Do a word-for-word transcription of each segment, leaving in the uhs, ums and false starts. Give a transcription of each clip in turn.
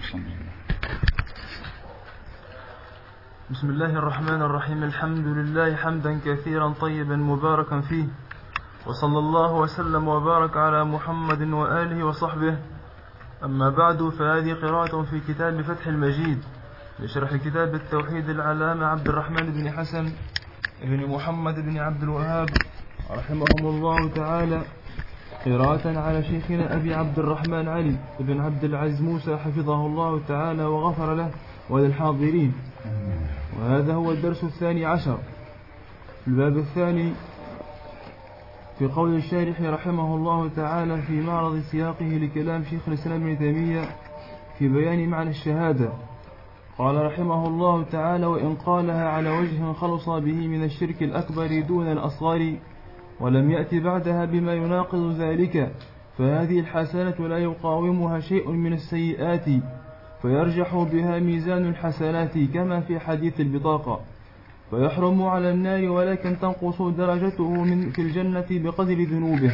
بسم الله الرحمن الرحيم. الحمد لله حمدا كثيرا طيبا مباركا فيه، وصلى الله وسلم وبارك على محمد وآله وصحبه. أما بعد، فهذه قراءة في كتاب فتح المجيد لشرح كتاب التوحيد العلامة عبد الرحمن بن حسن بن محمد بن عبد الوهاب رحمهم الله تعالى، قراءة على شيخنا أبي عبد الرحمن علي بن عبد العزيز موسى حفظه الله تعالى وغفر له وللحاضرين. وهذا هو الدرس الثاني عشر في الباب الثاني في قول الشارح رحمه الله تعالى في معرض سياقه لكلام شيخ الإسلام ابن تيمية في بيان معنى الشهادة. قال رحمه الله تعالى: وإن قالها على وجه خلص به من الشرك الأكبر دون الأصغر ولم يأتي بعدها بما يناقض ذلك، فهذه الحسنة لا يقاومها شيء من السيئات، فيرجح بها ميزان الحسنات كما في حديث البطاقة، فيحرم على النار ولكن تنقص درجته من في الجنة بقدر ذنوبه.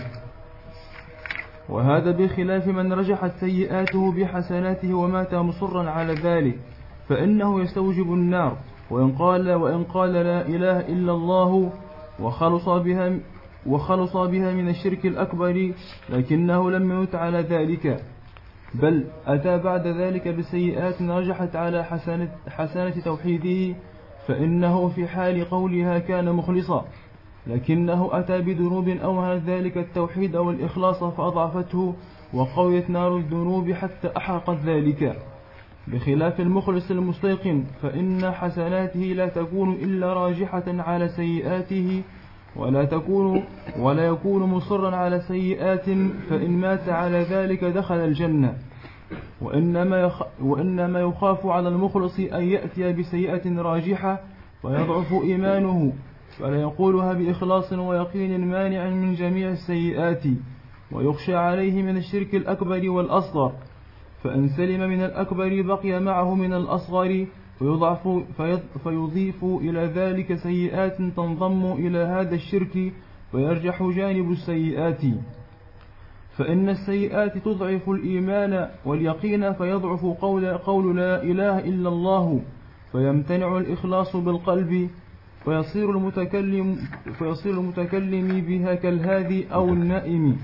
وهذا بخلاف من رجحت سيئاته بحسناته ومات مصرا على ذلك، فإنه يستوجب النار. وإن قال وإن قال لا إله إلا الله وخلص بها وخلص بها من الشرك الأكبر لكنه لم يمت على ذلك، بل أتى بعد ذلك بسيئات رجحت على حسنة, حسنة توحيده، فإنه في حال قولها كان مخلصا، لكنه أتى بذنوب أوهنت ذلك التوحيد أو الإخلاص فأضعفته وقويت نار الذنوب حتى أحرقت ذلك، بخلاف المخلص المستيقن، فإن حسناته لا تكون إلا راجحة على سيئاته، ولا تكون ولا يكون مصرا على سيئات، فإن مات على ذلك دخل الجنة. وإنما, يخ وإنما يخاف على المخلص أن يأتي بسيئة راجحة ويضعف إيمانه، فلا يقولها بإخلاص ويقين مانع من جميع السيئات، ويخشى عليه من الشرك الأكبر والأصغر، فإن سلم من الأكبر بقي معه من الأصغر، فيضعف فيضيف إلى ذلك سيئات تنضم إلى هذا الشرك، فيرجح جانب السيئات، فإن السيئات تضعف الإيمان واليقين، فيضعف قول, قول لا إله إلا الله، فيمتنع الإخلاص بالقلب، فيصير المتكلم, فيصير المتكلم بها كالهادي أو النائم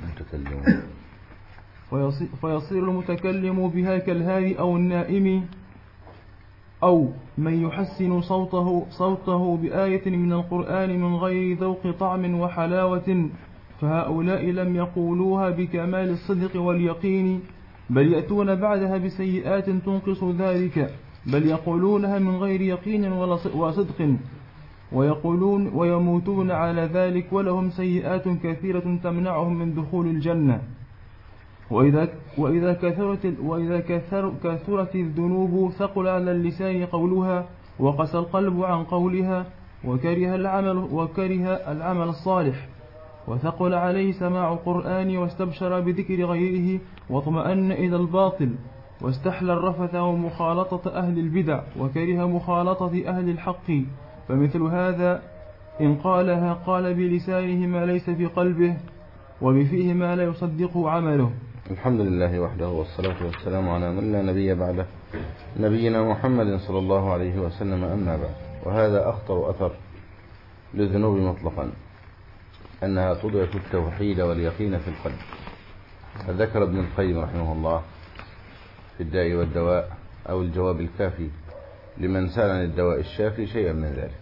فيصير المتكلم بها كالهادي أو النائم، أو من يحسن صوته, صوته بآية من القرآن من غير ذوق طعم وحلاوة، فهؤلاء لم يقولوها بكمال الصدق واليقين، بل يأتون بعدها بسيئات تنقص ذلك، بل يقولونها من غير يقين وصدق، ويقولون ويموتون على ذلك، ولهم سيئات كثيرة تمنعهم من دخول الجنة. وإذا, وإذا, كثرت, وإذا كثر كثرت الذنوب ثقل على اللسان قولها، وقسى القلب عن قولها، وكره العمل, وكره العمل الصالح، وثقل عليه سماع القرآن، واستبشر بذكر غيره، واطمأن إلى الباطل، واستحلى الرفث ومخالطة أهل البدع، وكره مخالطة أهل الحق. فمثل هذا إن قالها قال بلسانه ما ليس في قلبه، وبفيه ما لا يصدقه عمله. الحمد لله وحده، والصلاة والسلام على من لا نبي بعده، نبينا محمد صلى الله عليه وسلم. أما بعد، وهذا أخطر أثر للذنوب مطلقا، أنها تضعف التوحيد واليقين في القلب. ذكر ابن القيم رحمه الله في الداء والدواء أو الجواب الكافي لمن سأل عن الدواء الشافي شيئا من ذلك،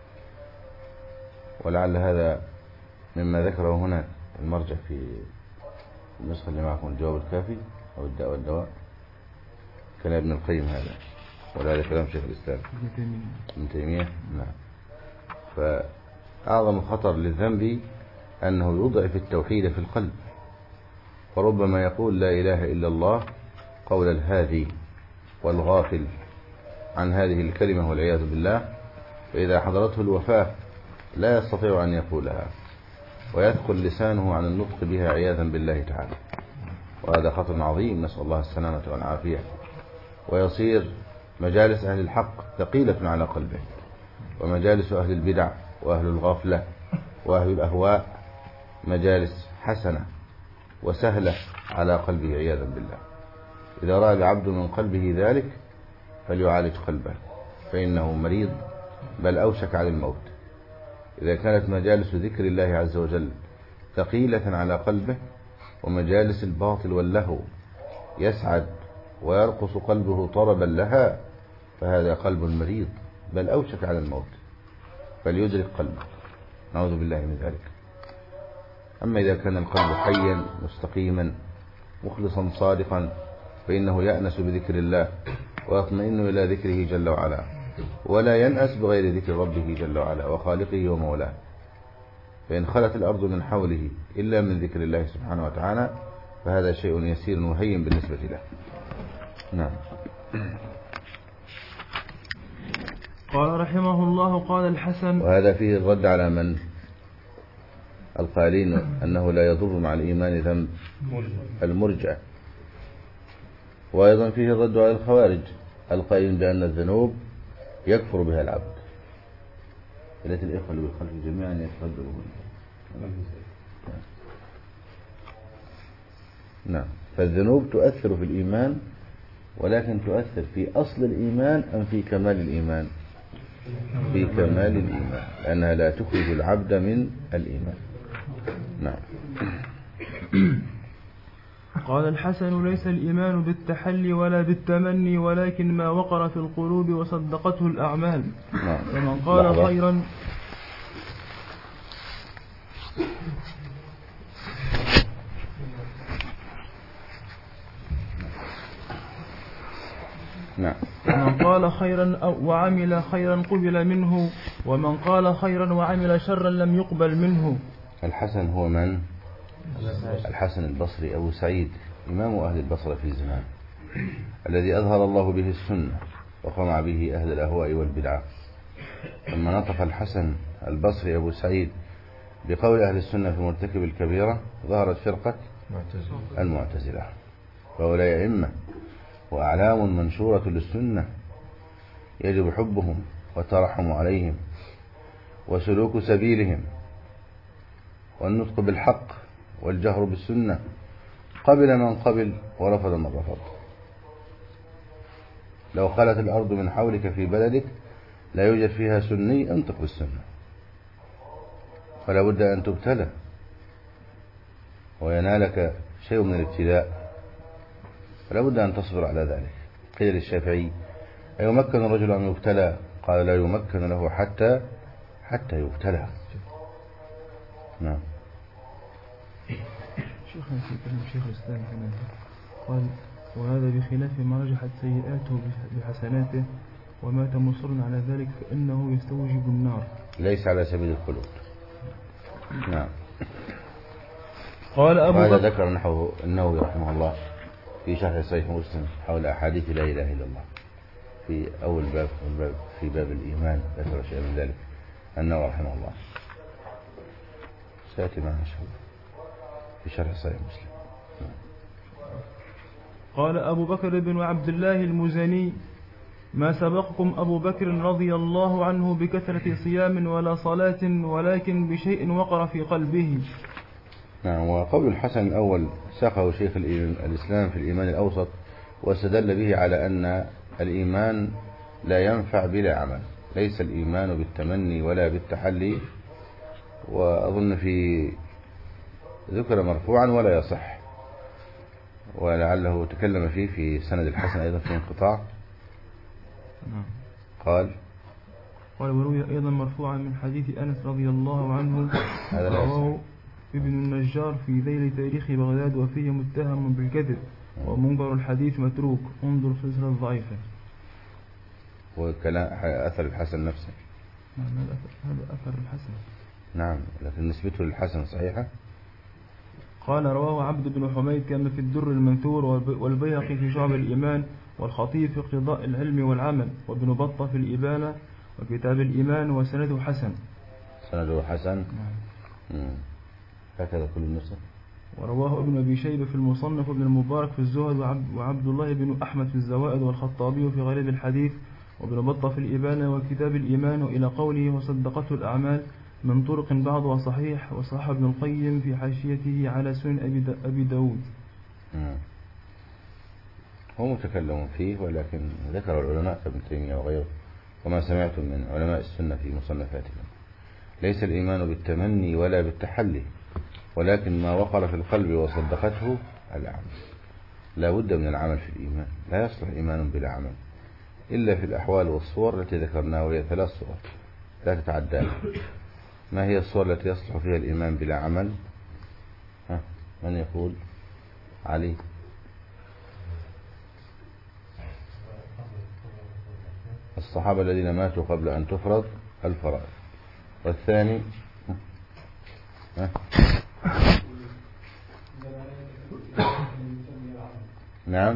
ولعل هذا مما ذكره هنا المرجع في النسخة اللي معكم، الجواب الكافي أو الداء والدواء، كان ابن القيم هذا، ولا كلام شيخ الإسلام ابن تيمية. نعم. فأعظم خطر للذنب أنه يضعف التوحيد في القلب، فربما يقول لا إله إلا الله قول الهادي والغافل عن هذه الكلمة والعياذ بالله، فإذا حضرته الوفاة لا يستطيع أن يقولها، ويثقل لسانه عن النطق بها عياذا بالله تعالى، وهذا خطر عظيم، نسأل الله السلامة والعافية. ويصير مجالس أهل الحق ثقيلة على قلبه، ومجالس أهل البدع وأهل الغفلة وأهل الأهواء مجالس حسنة وسهلة على قلبه عياذا بالله. إذا رأى العبد من قلبه ذلك فليعالج قلبه فإنه مريض بل أوشك على الموت. إذا كانت مجالس ذكر الله عز وجل ثقيلة على قلبه ومجالس الباطل واللهو يسعد ويرقص قلبه طربا لها فهذا قلب مريض بل أوشك على الموت، فليدرك قلبه، نعوذ بالله من ذلك. أما إذا كان القلب حيا مستقيما مخلصا صادقا فإنه يأنس بذكر الله ويطمئن إلى ذكره جل وعلا، ولا ينأس بغير ذكر ربه جل وعلا وخالقه ومولاه. فإن خلت الأرض من حوله إلا من ذكر الله سبحانه وتعالى فهذا شيء يسير وهين بالنسبة له. نعم. قال رحمه الله قال الحسن. وهذا فيه الرد على من القائلين أنه لا يضر مع الإيمان ذنب، المرجئة. وأيضا فيه الرد على الخوارج القائلين بأن الذنوب يكفر بها العبد. إليت الإخوة اللي بالخلف جميعا يتفضلوا. نعم. فالذنوب تؤثر في الإيمان، ولكن تؤثر في أصل الإيمان أم في كمال الإيمان؟ في كمال الإيمان، لأنها لا تخرج العبد من الإيمان. نعم. قال الحسن ليس الإيمان بالتحلي ولا بالتمني ولكن ما وقر في القلوب وصدقته الأعمال. نعم. فمن قال لحظة. خيرا نعم. من قال خيرا أو وعمل خيرا قبل منه، ومن قال خيرا وعمل شرا لم يقبل منه. الحسن هو من؟ الحسن البصري أبو سعيد إمام أهل البصرة في زمان، الذي أظهر الله به السنة وقمع به أهل الأهواء والبدعة. لما نطق الحسن البصري أبو سعيد بقول أهل السنة في مرتكب الكبيرة ظهرت فرقة المعتزلة، فهؤلاء أئمة وأعلام منشورة للسنة يجب حبهم والترحم عليهم وسلوك سبيلهم والنطق بالحق والجهر بالسنة، قبل من قبل ورفض من رفض. لو خلت الأرض من حولك في بلدك لا يوجد فيها سني انطق بالسنة، فلا بد أن تبتلى وينالك شيء من الابتلاء، فلا بد أن تصبر على ذلك. قيل للشافعي أيمكن الرجل أن يبتلى؟ قال لا يمكن له حتى حتى يبتلى. نعم. شيخنا في كلام شيخ الإسلام هنا قال وهذا بخلاف ما رجحت سيئاته بحسناته ومات مصرا على ذلك فإنه يستوجب النار، ليس على سبيل الخلود. نعم. قال أبو وهذا بكر ذكر نحوه النووي رحمه الله في شرح صحيح مسلم حول أحاديث لا إله إلا الله في أول باب في باب الإيمان، ذكر شيء من ذلك النووي رحمه الله، سيأتي معنا إن شاء الله في شرح صحيح مسلم. قال أبو بكر بن عبد الله المزني ما سبقكم أبو بكر رضي الله عنه بكثرة صيام ولا صلاة ولكن بشيء وقر في قلبه. نعم. وقول الحسن الأول ساقه شيخ الإسلام في الإيمان الأوسط واستدل به على أن الإيمان لا ينفع بلا عمل، ليس الإيمان بالتمني ولا بالتحلي، وأظن في ذكر مرفوعا ولا يصح، ولعله تكلم فيه في سند الحسن أيضا في انقطاع. قال قال وروي أيضا مرفوعا من حديث أنس رضي الله عنه رواه ابن النجار في ذيل تاريخ بغداد وفيه متهم بالكذب ومنكر الحديث متروك، انظر في السلسلة الضعيفة. وكلام أثر الحسن نفسه. نعم هذا أثر الحسن. نعم لكن نسبته للحسن صحيحة. قال رواه عبد بن حميد كما في الدر المنثور والبيهقي في شعب الإيمان والخطيب في اقتضاء العلم والعمل وابن بطة في الإبانة وكتاب الإيمان وسنده حسن. سنده حسن. نعم. هكذا كل النسخ. ورواه ابن أبي شيبة في المصنف وابن المبارك في الزهد وعبد, وعبد الله بن أحمد في الزوائد والخطابي في غريب الحديث وابن بطة في الإبانة وكتاب الإيمان إلى قوله وصدقته الأعمال من طرق بعضها صحيح، وصح ابن القيم في حاشيته على سنن أبي, دا أبي داود. هو متكلم فيه، ولكن ذكر العلماء كابن تيمية وغيره وما سمعتم من علماء السنة في مصنفاتهم. ليس الإيمان بالتمني ولا بالتحلي، ولكن ما وقر في القلب وصدقته العمل. لا بد من العمل في الإيمان، لا يصلح إيمان بلا عمل إلا في الأحوال والصور التي ذكرناها، وهي ثلاث صور لا تتعدى. ما هي الصور التي يصلح فيها الإيمان بلا عمل؟ ها من يقول؟ علي. الصحابة الذين ماتوا قبل أن تفرض الفرائض. والثاني ها؟ نعم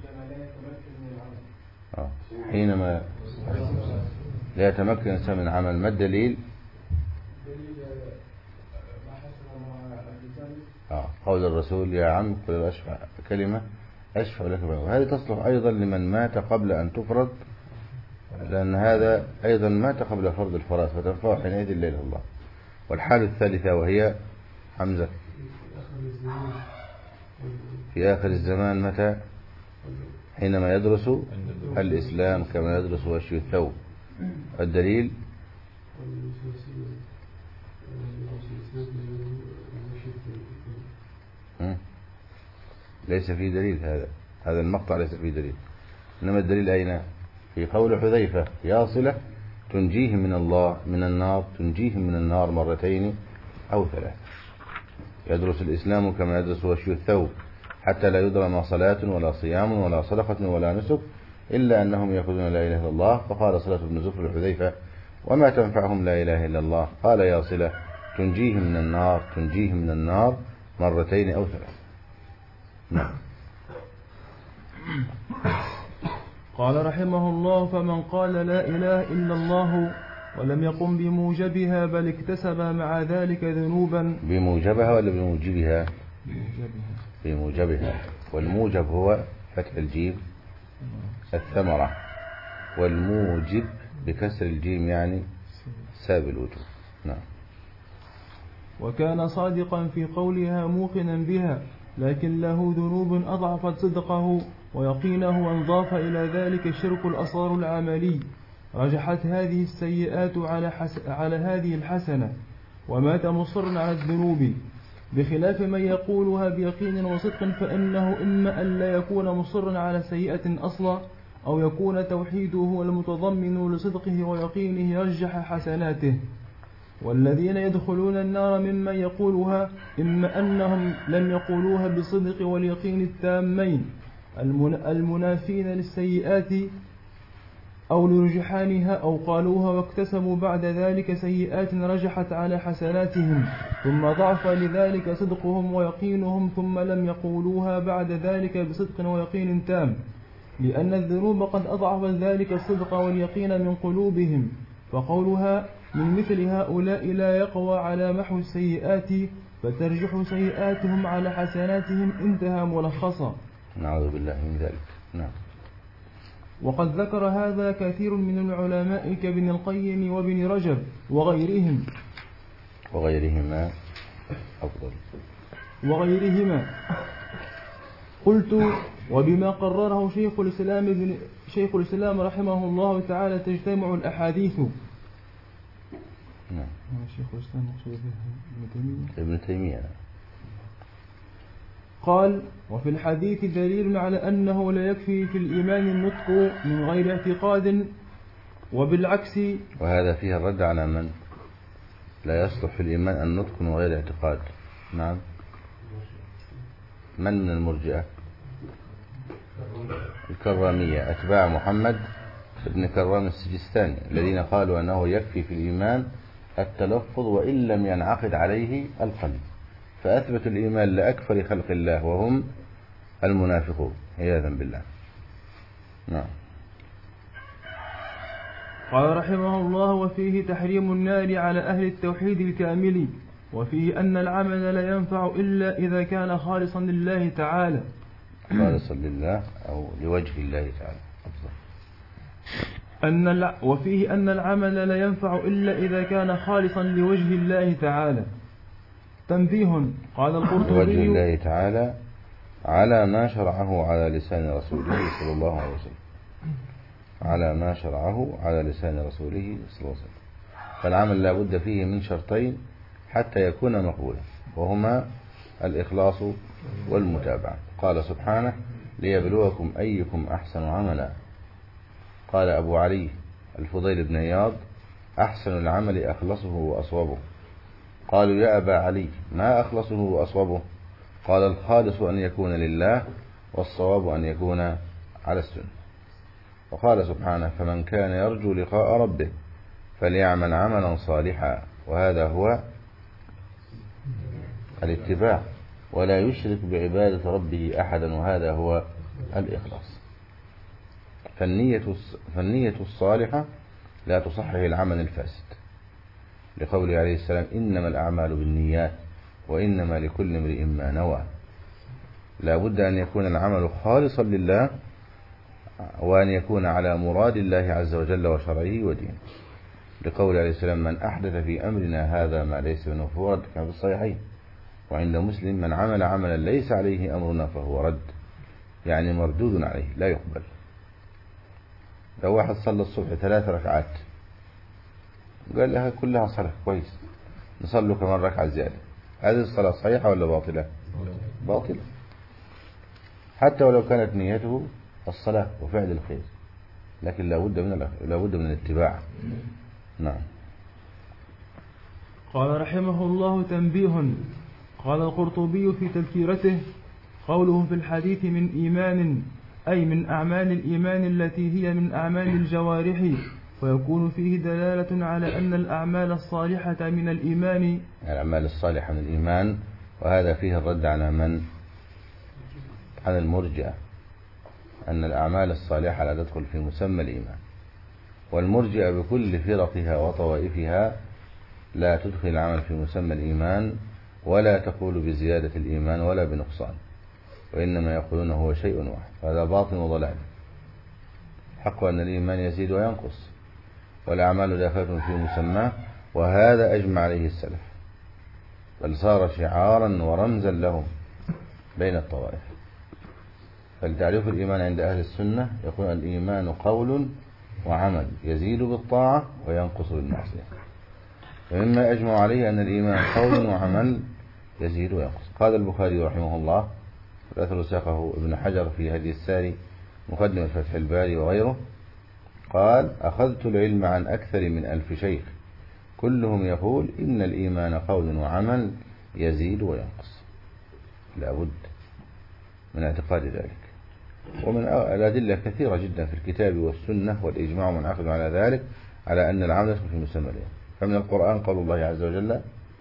آه. حينما لا يتمكن الإنسان من عمل. ما الدليل؟ آه. قول الرسول يا عم قل أشفع كلمة أشفع لك بها. وهذه تصلح أيضا لمن مات قبل أن تفرض، لأن هذا أيضا مات قبل فرض الفرائض فتنفع حينئذ لا إله إلا الله. والحالة الثالثة وهي حمزة في آخر الزمان متى؟ حينما يدرس الإسلام كما يدرس وشي الثوب. الدليل ليس فيه دليل. هذا هذا المقطع ليس فيه دليل، إنما الدليل أين؟ في قول حذيفة يا صلة تنجيهم من الله من النار تنجيهم من النار مرتين أو ثلاث. يدرس الإسلام كما يدرس وشي الثوب، حتى لا يدرى ما صلاة ولا صيام ولا صدقة ولا نسك إلا أنهم يأخذون لا إله إلا الله. فقال صلاة بن زفر الحذيفة وما تنفعهم لا إله إلا الله؟ قال يا صلة تنجيهم من النار تنجيهم من النار مرتين أو ثلاث. نعم. قال رحمه الله فمن قال لا إله إلا الله ولم يقم بموجبها بل اكتسب مع ذلك ذنوبا. بموجبها ولا بموجبها؟ بموجبها. بموجبها. والموجب هو فتح الجيم الثمرة، والموجب بكسر الجيم يعني ساب الوجوب. نعم. وكان صادقا في قولها موقنا بها، لكن له ذنوب أضعفت صدقه ويقينه وانضاف إلى ذلك الشرك الأصغر العملي. رجحت هذه السيئات على, حس... على هذه الحسنة ومات مصرا على الذنوب، بخلاف من يقولها بيقين وصدق، فإنه إما أن لا يكون مصرا على سيئة أصلا، أو يكون توحيده هو المتضمن لصدقه ويقينه يرجح حسناته. والذين يدخلون النار ممن يقولها إما أنهم لم يقولوها بالصدق واليقين التامين المنافين للسيئات أو لرجحانها، أو قالوها واكتسبوا بعد ذلك سيئات رجحت على حسناتهم ثم ضعف لذلك صدقهم ويقينهم، ثم لم يقولوها بعد ذلك بصدق ويقين تام، لأن الذنوب قد أضعفت ذلك الصدق واليقين من قلوبهم، فقولها من مثل هؤلاء لا يقوى على محو السيئات فترجح سيئاتهم على حسناتهم. انتهى ملخصا. نعوذ بالله من ذلك. نعم. وقد ذكر هذا كثير من العلماء كابن القيم وابن رجب وغيرهم وغيرهما أفضل وغيرهما قلت وبما قرره شيخ الإسلام ابن شيخ الإسلام رحمه الله تعالى تجتمع الأحاديث. نعم. شيخ الإسلام مقصود ابن تيمية ابن تيمية قال وفي الحديث دليل على أنه لا يكفي في الإيمان النطق من غير اعتقاد، وبالعكس. وهذا فيه الرد على من لا يصلح في الإيمان النطق من غير اعتقاد. نعم. من من المرجئة؟ الكرامية أتباع محمد بن كرام السجستاني، الذين قالوا أنه يكفي في الإيمان التلفظ وإن لم ينعقد عليه القلب، فأثبت الإيمان لأكثر خلق الله وهم المنافقون عياذا بالله. نعم. قال رحمه الله وفيه تحريم النار على أهل التوحيد الكامل، وفيه أن العمل لا ينفع إلا إذا كان خالصا لله تعالى. خالصا لله أو لوجه الله تعالى. أن الع... وفيه أن العمل لا ينفع إلا إذا كان خالصا لوجه الله تعالى. تنبيه. قال القرطبي لوجه الله تعالى على ما شرعه على لسان رسوله صلى الله عليه وسلم، على ما شرعه على لسان رسوله صلى الله عليه وسلم. فالعمل لا بد فيه من شرطين حتى يكون مقبولا، وهما الإخلاص والمتابعة. قال سبحانه: ليبلوكم أيكم أحسن عملا. قال أبو علي الفضيل بن عياض: أحسن العمل أخلصه وأصوبه. قالوا: يا أبا علي ما أخلصه وأصوبه؟ قال: الخالص أن يكون لله، والصواب أن يكون على السنة. وقال سبحانه: فمن كان يرجو لقاء ربه فليعمل عملا صالحا، وهذا هو الاتباع، ولا يشرك بعبادة ربه أحدا، وهذا هو الإخلاص. فالنية فالنية الصالحة لا تصحح العمل الفاسد، لقوله عليه السلام: إنما الأعمال بالنيات وإنما لكل امرئ ما نوى. لا بد أن يكون العمل خالصا لله، وأن يكون على مراد الله عز وجل وشرعه ودينه، لقوله عليه السلام: من أحدث في أمرنا هذا ما ليس منه فهو رد، كما في الصحيحين. وعند مسلم: من عمل عملا ليس عليه أمرنا فهو رد، يعني مردود عليه لا يقبل. لو واحد صلى الصبح ثلاث ركعات قال لها كلها صلاة كويس، نصلوا كمان ركعة زيادة، هذه الصلاة صحيحة ولا باطلة؟ باطلة، حتى ولو كانت نيته الصلاة وفعل الخير، لكن لا بد من لا بد من الاتباع. نعم. قال رحمه الله: تنبيه. قال القرطبي في تذكيرته: قوله في الحديث من إيمان، أي من أعمال الإيمان التي هي من أعمال الجوارح، ويكون فيه دلالة على أن الأعمال الصالحة من الإيمان. الأعمال الصالحة من الإيمان، وهذا فيه الرد على من؟ على المرجئة، أن الأعمال الصالحة لا تدخل في مسمى الإيمان، والمرجئة بكل فرقها وطوائفها لا تدخل العمل في مسمى الإيمان، ولا تقول بزيادة الإيمان ولا بنقصان، وإنما يقولون هو شيء واحد. هذا باطل وضلال. حق أن الإيمان يزيد وينقص، والأعمال داخلة في مسماه، وهذا أجمع عليه السلف، بل صار شعارا ورمزا لهم بين الطوائف. فلتعريف الإيمان عند أهل السنة يقول: الإيمان قول وعمل يزيد بالطاعة وينقص بالمعصية. ومما أجمع عليه أن الإيمان قول وعمل يزيد وينقص. قال البخاري رحمه الله، والأثر ساقه ابن حجر في هدي الساري مقدمة فتح الباري وغيره، قال: أخذت العلم عن أكثر من ألف شيخ كلهم يقول إن الإيمان قول وعمل يزيد وينقص. لا بد من اعتقاد ذلك. ومن الأدلة كثيرة جدا في الكتاب والسنة والإجماع منعقد على ذلك، على أن العمل يدخل في مسمى الإيمان. فمن القرآن قول الله عز وجل: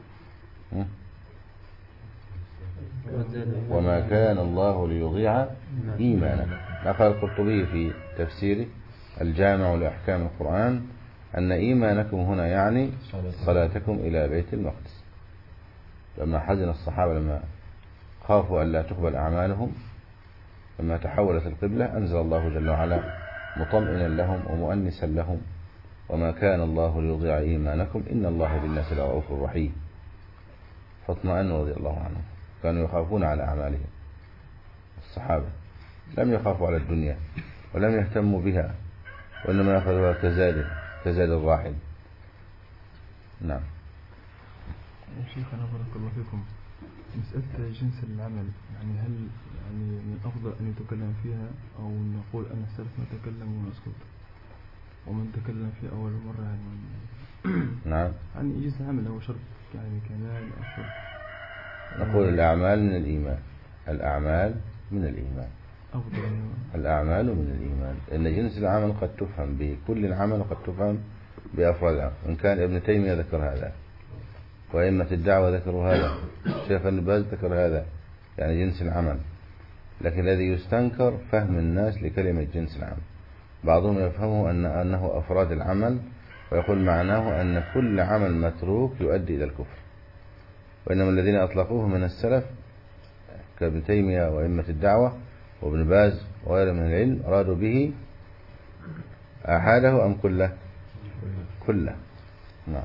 وما كان الله ليضيع إيمانكم. نقل القرطبي في تفسيره الجامع لأحكام القرآن أن إيمانكم هنا يعني صلاتكم إلى بيت المقدس. لما حزن الصحابة لما خافوا أن لا تقبل أعمالهم لما تحولت القبلة، أنزل الله جل وعلا مطمئنا لهم ومؤنسا لهم: وما كان الله ليضيع إيمانكم إن الله بالناس لرؤوف رحيم. فاطمئنوا رضي الله عنهم، كانوا يخافون على أعمالهم. الصحابة لم يخافوا على الدنيا ولم يهتموا بها، وإنما أخذوها كزاد كزاد الراحل. نعم. شيخنا بارك الله فيكم، مسألة جنس العمل، يعني هل يعني من الأفضل أن يتكلم فيها أو نقول أن السلف ما تكلم ونسكت، ومن تكلم في أول مرة يعني نعم، يعني جنس العمل هو شرط يعني كمال أفضل؟ نقول الأعمال من الإيمان، الأعمال من الإيمان أفضل. الأعمال من الإيمان، إن جنس العمل قد تفهم بكل العمل وقد تفهم بأفراد العمل. إن كان ابن تيمية ذكر هذا، وأئمة الدعوة ذكروا هذا، الشيخ ابن باز ذكر هذا، يعني جنس العمل. لكن الذي يستنكر فهم الناس لكلمة جنس العمل. بعضهم يفهمه أن أنه أفراد العمل، ويقول معناه أن كل عمل متروك يؤدي إلى الكفر. وإنما الذين أطلقوه من السلف كابن تيمية وأئمة الدعوة وابن باز وغيره من العلم أرادوا به أحاده أم كله؟ كله. نعم.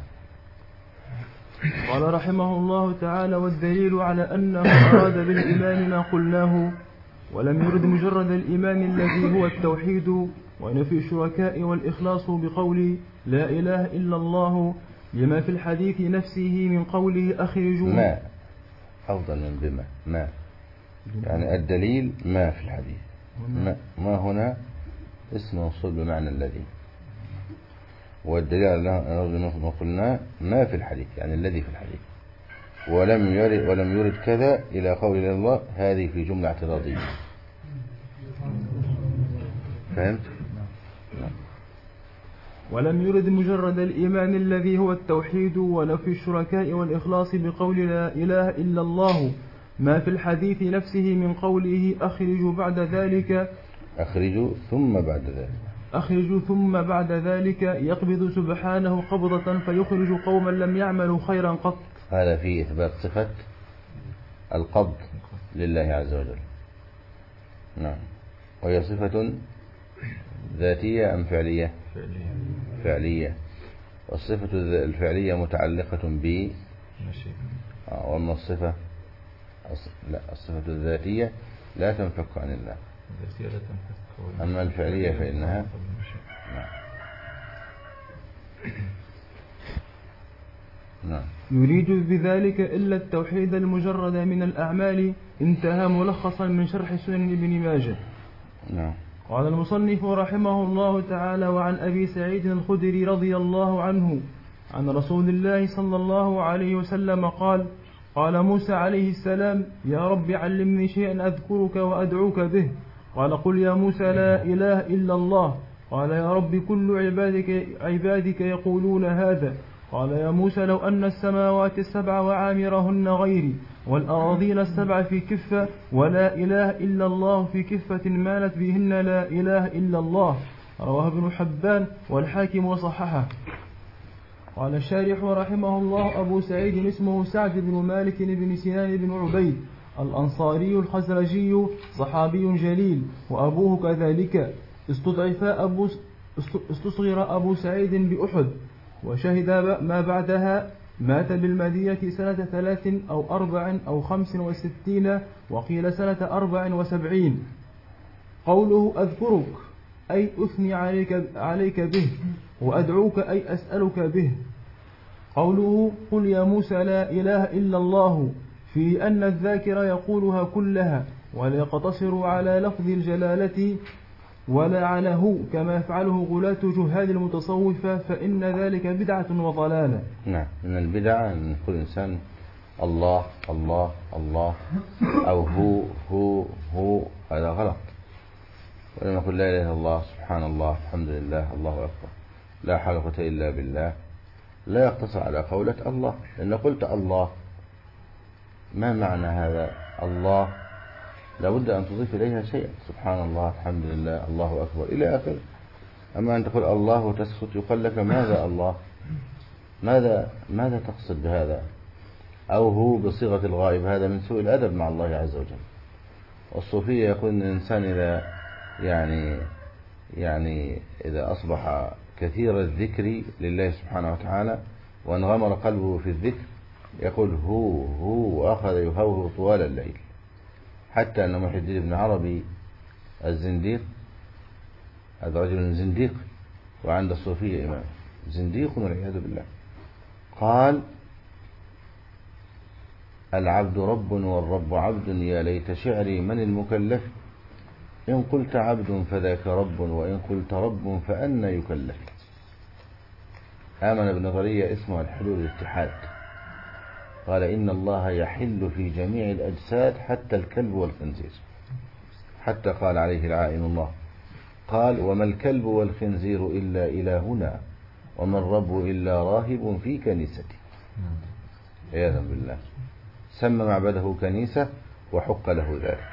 قال رحمه الله تعالى: والدليل على أنه أراد بالإيمان ما قلناه ولم يرد مجرد الإيمان الذي هو التوحيد ونفي الشركاء والإخلاص بقول لا إله إلا الله لما في الحديث نفسه من قوله أخرجوا ما أفضل من بما ما يعني الدليل ما في الحديث ما, ما هنا اسم موصول بمعنى الذي، والدليل على قلنا ما في الحديث يعني الذي في الحديث. ولم يرد ولم يرد كذا إلى قول الله، هذه في جملة اعتراضية. فهمت؟ ولم يرد مجرد الإيمان الذي هو التوحيد ونفي الشركاء والإخلاص بقول لا إله إلا الله ما في الحديث نفسه من قوله أخرجوا بعد ذلك أخرجوا ثم بعد ذلك أخرجوا ثم بعد ذلك يقبض سبحانه قبضة فيخرج قوما لم يعملوا خيرا قط. هذا فيه إثبات صفة القبض لله عز وجل. نعم. وهي صفة ذاتية أم فعلية؟ فعلية. والصفة الفعلية متعلقة ب آه وأما الصفة لا الصفة الذاتية لا تنفك عن الله، أما الفعلية فإنها نعم. نعم. يريد بذلك إلا التوحيد المجرد من الأعمال. انتهى ملخصا من شرح سنن ابن ماجه. نعم. قال المصنف رحمه الله تعالى: وعن أبي سعيد الخدري رضي الله عنه عن رسول الله صلى الله عليه وسلم قال: قال موسى عليه السلام: يا رب علمني شيئا أذكرك وأدعوك به. قال: قل يا موسى لا إله إلا الله. قال: يا رب كل عبادك, عبادك يقولون هذا. قال: يا موسى لو أن السماوات السبع وعامرهن غيري والأراضين السبع في كفة ولا إله إلا الله في كفة مالت بهن لا إله إلا الله. رواه ابن حبان والحاكم وصححه. قال الشارح رحمه الله: أبو سعيد اسمه سعد بن مالك بن سنان بن عبيد الأنصاري الخزرجي صحابي جليل، وأبوه كذلك. استضعف أبو استصغر أبو سعيد بأحد وشهد ما بعدها. مات بالمدينة سنة ثلاث أو أربع أو خمس وستين وقيل سنة أربع وسبعين. قوله أذكرك أي أثني عليك, عليك به، وأدعوك أي أسألك به. قوله قل يا موسى لا إله إلا الله في أن الذاكر يقولها كلها ولا يقتصر على لفظ الجلالة ولا على هو كما يفعله غلاة جهال المتصوفة، فإن ذلك بدعة وضلالة. نعم. من البدعة أن يقول الإنسان الله الله الله أو هو هو هو، هذا غلط. ولما يقول لا إله إلا الله سبحان الله الحمد لله الله أكبر لا حول ولا قوة إلا بالله، لا يقتصر على قولة الله، لأن قلت الله ما معنى هذا الله؟ لابد أن تضيف إليها شيئا، سبحان الله الحمد لله الله أكبر إلى آخره. أما أن تقول الله وتسكت يقال لك ماذا الله؟ ماذا ماذا تقصد بهذا؟ أو هو بصيغة الغائب، هذا من سوء الأدب مع الله عز وجل. والصوفية يقول أن الإنسان إذا يعني يعني إذا أصبح كثير الذكر لله سبحانه وتعالى وانغمر قلبه في الذكر يقول هو هو وأخذ يهوه طوال الليل، حتى أن محي الدين بن عربي الزنديق، هذا رجل زنديق وعند الصوفية إمام زنديق والعياذ بالله، قال العبد رب والرب عبد يا ليت شعري من المكلف، إن قلت عبد فذاك رب وإن قلت رب فأنا يكلف. آمن بنظرية اسمها الحلول الاتحاد، قال إن الله يحل في جميع الأجساد حتى الكلب والخنزير، حتى قال عليه العائن الله قال وما الكلب والخنزير إلا إلهنا وما الرب إلا راهب في كنيستي. عياذا بالله، سمى معبده كنيسة وحق له ذلك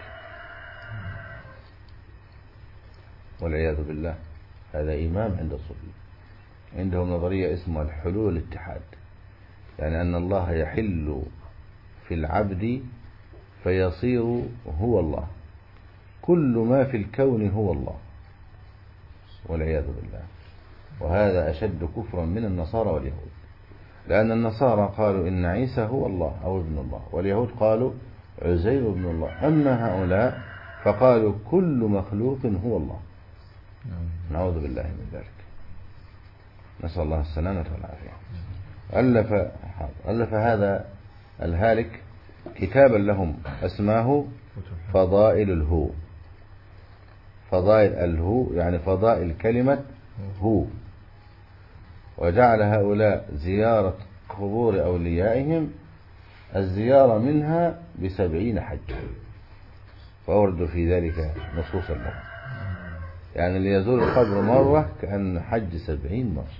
والعياذ بالله. هذا إمام عند الصوفية، عندهم نظرية اسمها الحلول الاتحاد، يعني أن الله يحل في العبد فيصير هو الله، كل ما في الكون هو الله والعياذ بالله. وهذا أشد كفرا من النصارى واليهود، لأن النصارى قالوا إن عيسى هو الله أو ابن الله، واليهود قالوا عزير ابن الله. أما هؤلاء فقالوا كل مخلوق هو الله. نعوذ بالله من ذلك، نسأل الله السلامة والعافية. ألف, ألف هذا الهالك كتابا لهم اسماه فضائل الهو. فضائل الهو يعني فضائل كلمة هو، وجعل هؤلاء زيارة قبور أوليائهم الزيارة منها بسبعين حجة، فأوردوا في ذلك نصوص الله، يعني اللي يزور القبر مرة كأن حج سبعين مرة.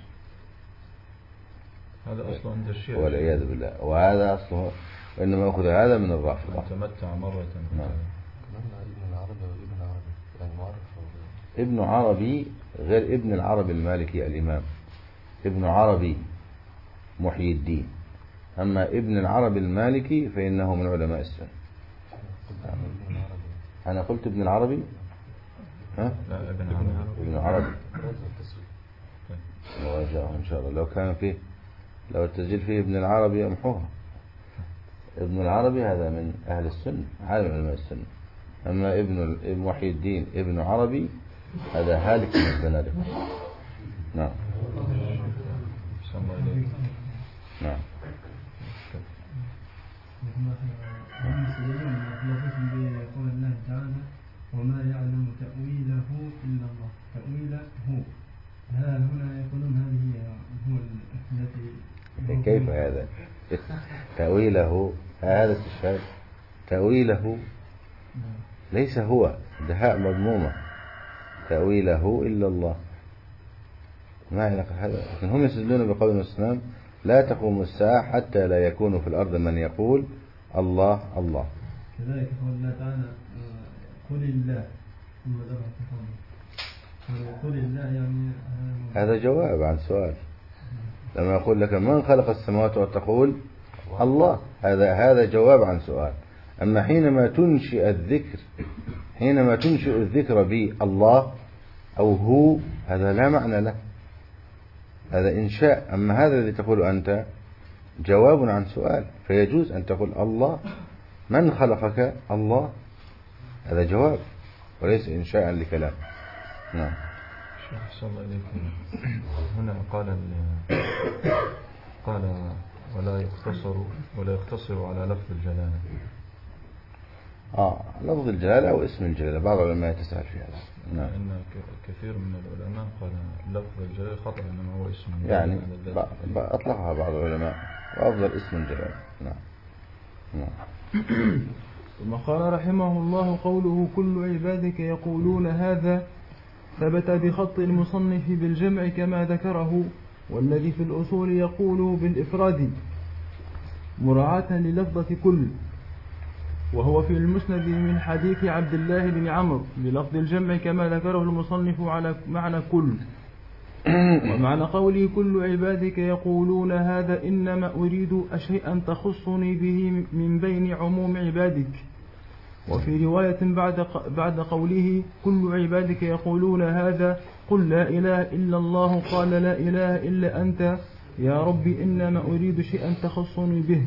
هذا أصلا عند الشيعة والعياذ بالله، وهذا أصله وإنما أخذ هذا من الرافضة. تمتع مرة. نعم. ابن عربي وابن عربي يعني معرف. ابن عربي غير ابن العربي المالكي الإمام، ابن عربي محيي الدين. أما ابن العربي المالكي فإنه من علماء السنة. أنا قلت ابن العربي؟ ها؟ لا ابن عربي. ابن عربي إن شاء الله لو كان فيه، لو التسجيل فيه ابن العربي يمحوها. ابن العربي هذا من أهل السنة، عالم علماء السنة. أما ابن محيي الدين ابن عربي هذا هالك من الزنادقة. نعم. نعم. يقول الله تعالى وما يعلم تأويله إلا الله. تأويله هو، ها هنا يقولون هذه هو التي كيف هذا تأويله؟ هذا الشيء تأويله ليس هو، دهاء مضمومة. تأويله إلا الله ما علاقة هذا؟ لكن هم يستدلون بقول الإسلام لا تقوم الساعة حتى لا يكون في الأرض من يقول الله الله. كذلك قول الله تعالى قل الله ثم ذبح قل الله يعني هذا جواب عن سؤال. لما يقول لك من خلق السماوات وتقول الله، هذا هذا جواب عن سؤال. أما حينما تنشئ الذكر حينما تنشئ الذكر بالله أو هو، هذا لا معنى له، هذا إنشاء. أما هذا الذي تقول أنت جواب عن سؤال، فيجوز أن تقول الله من خلقك الله، هذا جواب وليس إنشاء لكلام. نعم. شيخ صلى الله عليه وسلم هنا قال قال ولا يقتصر ولا يقتصر على لفظ الجلالة. آه لفظ الجلالة أو اسم الجلالة، بعض العلماء يتساهل في هذا. نعم. إن كثير من العلماء قال لفظ الجلالة خطأ إنما هو اسم الجلالة، يعني أطلقها بعض العلماء وأفضل اسم الجلالة. نعم. نعم. ثم قال رحمه الله قوله كل عبادك يقولون هذا ثبت بخط المصنف بالجمع كما ذكره، والذي في الأصول يقول بالإفراد مراعاة للفظة كل، وهو في المسند من حديث عبد الله بن عمرو بلفظ الجمع كما ذكره المصنف على معنى كل. ومعنى قوله كل عبادك يقولون هذا إنما أريد شيئا تخصني به من بين عموم عبادك. وفي رواية بعد بعد قوله كل عبادك يقولون هذا قل لا إله إلا الله قال لا إله إلا أنت يا ربي إنما أريد شيئا تخصني به.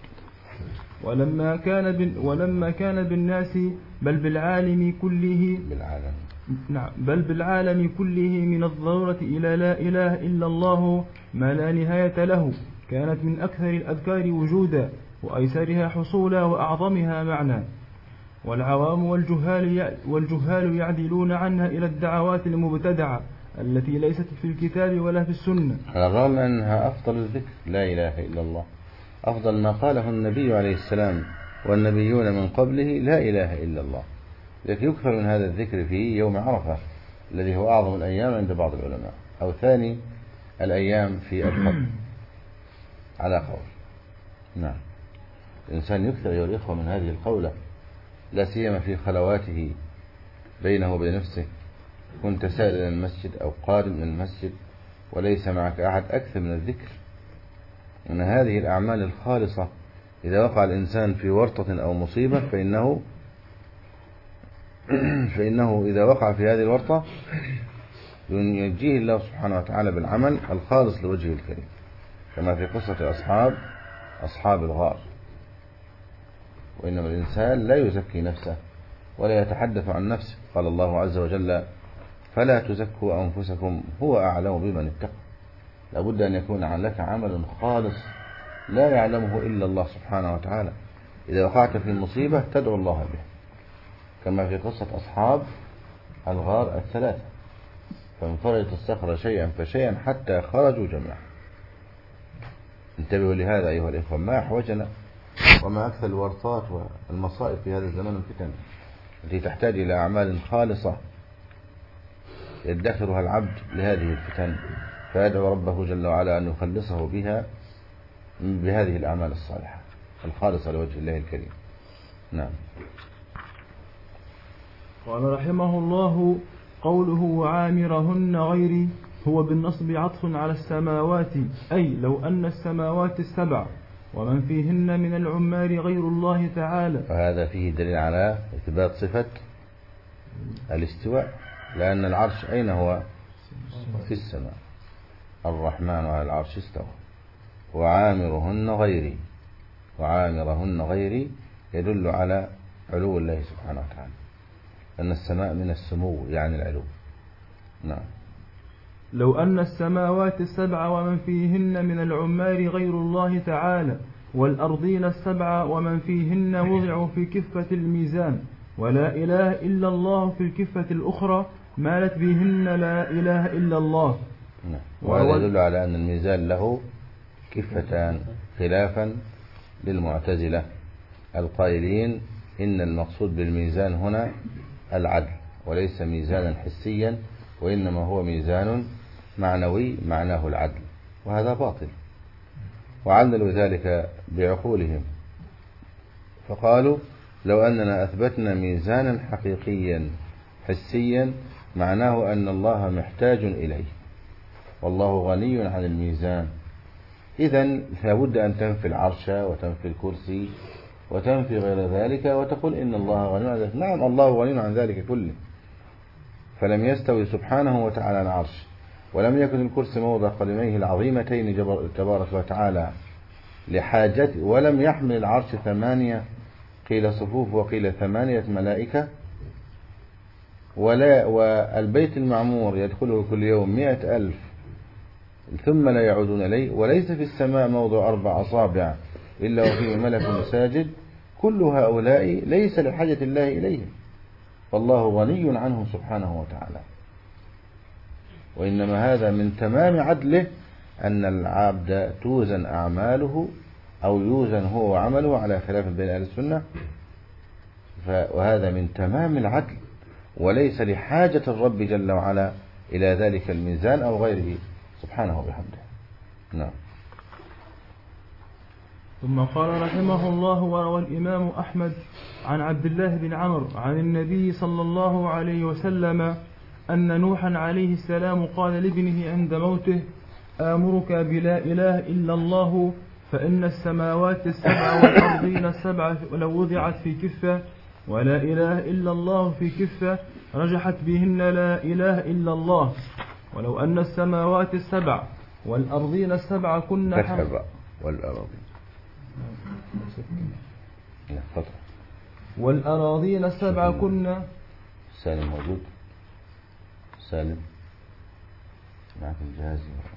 ولما كان ولما كان بالناس بل بالعالم كله بالعالم نعم بل بالعالم كله من الضرورة إلى لا إله إلا الله ما لا نهاية له، كانت من أكثر الأذكار وجودا وأيسرها حصولا وأعظمها معنى. والعوام والجهال والجهال يعدلون عنها إلى الدعوات المبتدعة التي ليست في الكتاب ولا في السنة، على الرغم من أنها أفضل الذكر لا إله إلا الله، أفضل ما قاله النبي عليه السلام والنبيون من قبله لا إله إلا الله. لكن يكثر من هذا الذكر في يوم عرفة الذي هو أعظم الأيام عند بعض العلماء، أو ثاني الأيام في الفضل على قول. نعم. الإنسان يكثر أيها الإخوة من هذه القولة، لا سيما في خلواته بينه وبين نفسه. كنت سائل إلى المسجد أو قادم من المسجد وليس معك أحد، أكثر من الذكر. أن هذه الأعمال الخالصة إذا وقع الإنسان في ورطة أو مصيبة فإنه فإنه إذا وقع في هذه الورطة ينجيه الله سبحانه وتعالى بالعمل الخالص لوجهه الكريم، كما في قصة أصحاب أصحاب الغار. وإنما الإنسان لا يزكي نفسه ولا يتحدث عن نفسه. قال الله عز وجل فلا تزكوا أنفسكم هو أعلم بمن اتقى. لابد أن يكون لك عمل خالص لا يعلمه إلا الله سبحانه وتعالى. إذا وقعت في المصيبة تدعو الله به، كما في قصة أصحاب الغار الثلاثة، فانفرجت الصخرة شيئا فشيئا حتى خرجوا جميعا. انتبهوا لهذا أيها الإخوة، ما أحوجنا وما أكثر الورطات والمصائب في هذا الزمان الفتن التي تحتاج إلى أعمال خالصة يدخرها العبد لهذه الفتن، فيدعو ربه جل وعلا أن يخلصه بها بهذه الأعمال الصالحة الخالصة لوجه الله الكريم. نعم. قال رحمه الله: قوله وعامرهن غيري هو بالنصب عطف على السماوات، أي لو أن السماوات السبع ومن فيهن من العمار غير الله تعالى. وهذا فيه دليل على إثبات صفة الاستواء، لأن العرش أين هو؟ في السماء. الرحمن على العرش استوى. وعامرهن غيري، وعامرهن غيري يدل على علو الله سبحانه وتعالى، أن السماء من السمو يعني العلو. نعم. لو أن السماوات السبع ومن فيهن من العمار غير الله تعالى، والأرضين السبع ومن فيهن وضعوا في كفة الميزان، ولا إله إلا الله في الكفة الأخرى، مالت بهن لا إله إلا الله. نعم. وهذا يدل على أن الميزان له كفتان، خلافا للمعتزلة القائلين إن المقصود بالميزان هنا العدل، وليس ميزانا حسيا، وإنما هو ميزان معنوي معناه العدل، وهذا باطل. وعللوا ذلك بعقولهم، فقالوا لو أننا أثبتنا ميزانا حقيقيا حسيا معناه أن الله محتاج إليه، والله غني عن الميزان، إذن لابد أن تنفي العرش وتنفي الكرسي وتنفي غير ذلك وتقول إن الله غني عن ذلك. نعم، الله غني عن ذلك كله، فلم يستوي سبحانه وتعالى على العرش، ولم يكن الكرسي موضع قدميه العظيمتين تبارك وتعالى لحاجته، ولم يحمل العرش ثمانية قيل صفوف وقيل ثمانية ملائكة، ولا والبيت المعمور يدخله كل يوم مئة ألف ثم لا يعودون إليه، وليس في السماء موضع أربع أصابع إلا وفيه ملك ساجد، كل هؤلاء ليس لحاجة الله إليهم، فالله غني عنهم سبحانه وتعالى. وإنما هذا من تمام عدله أن العبد توزن أعماله أو يوزن هو وعمله على خلاف بين أهل السنة، وهذا من تمام العدل، وليس لحاجة الرب جل وعلا إلى ذلك الميزان أو غيره سبحانه وبحمده. نعم. ثم قال رحمه الله: وروى الإمام أحمد عن عبد الله بن عمرو عن النبي صلى الله عليه وسلم أن نوحا عليه السلام قال لابنه عند موته: آمرك بلا إله إلا الله، فإن السماوات السبع والأرضين السبع لو وضعت في كفة ولا إله إلا الله في كفة رجحت بهن لا إله إلا الله، ولو أن السماوات السبع والأرضين السبع كن فتح والأراضين والأراضين السبع كن. سالم موجود؟ سالم معك الجهاز.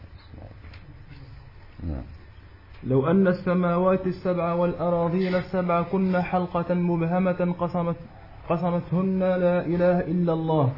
نعم. لو أن السماوات السبع والأراضين السبع كن حلقة مبهمة قسمت قسمتهن لا إله إلا الله.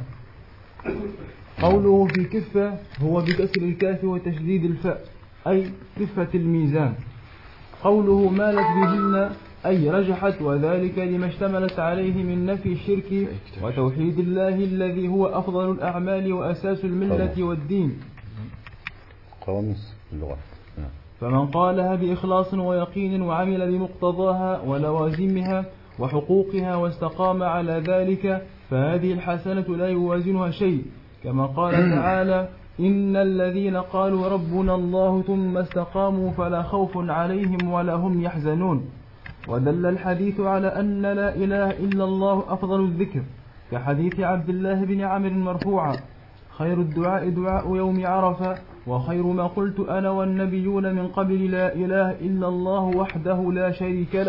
قوله في كفة هو بكسر الكاف وتشديد الفاء، أي كفة الميزان. قوله مالت بهن أي رجحت، وذلك لما اشتملت عليه من نفي الشرك وتوحيد الله الذي هو أفضل الأعمال وأساس الملة والدين. قواميس اللغة. فمن قالها بإخلاص ويقين وعمل بمقتضاها ولوازمها وحقوقها واستقام على ذلك، فهذه الحسنة لا يوازنها شيء، كما قال تعالى: إن الذين قالوا ربنا الله ثم استقاموا فلا خوف عليهم ولا هم يحزنون. ودل الحديث على أن لا إله إلا الله أفضل الذكر، كحديث عبد الله بن عمرو مرفوعا: خير الدعاء دعاء يوم عرفة، وخير ما قلت أنا والنبيون من قبل لا إله إلا الله وحده لا شريك له،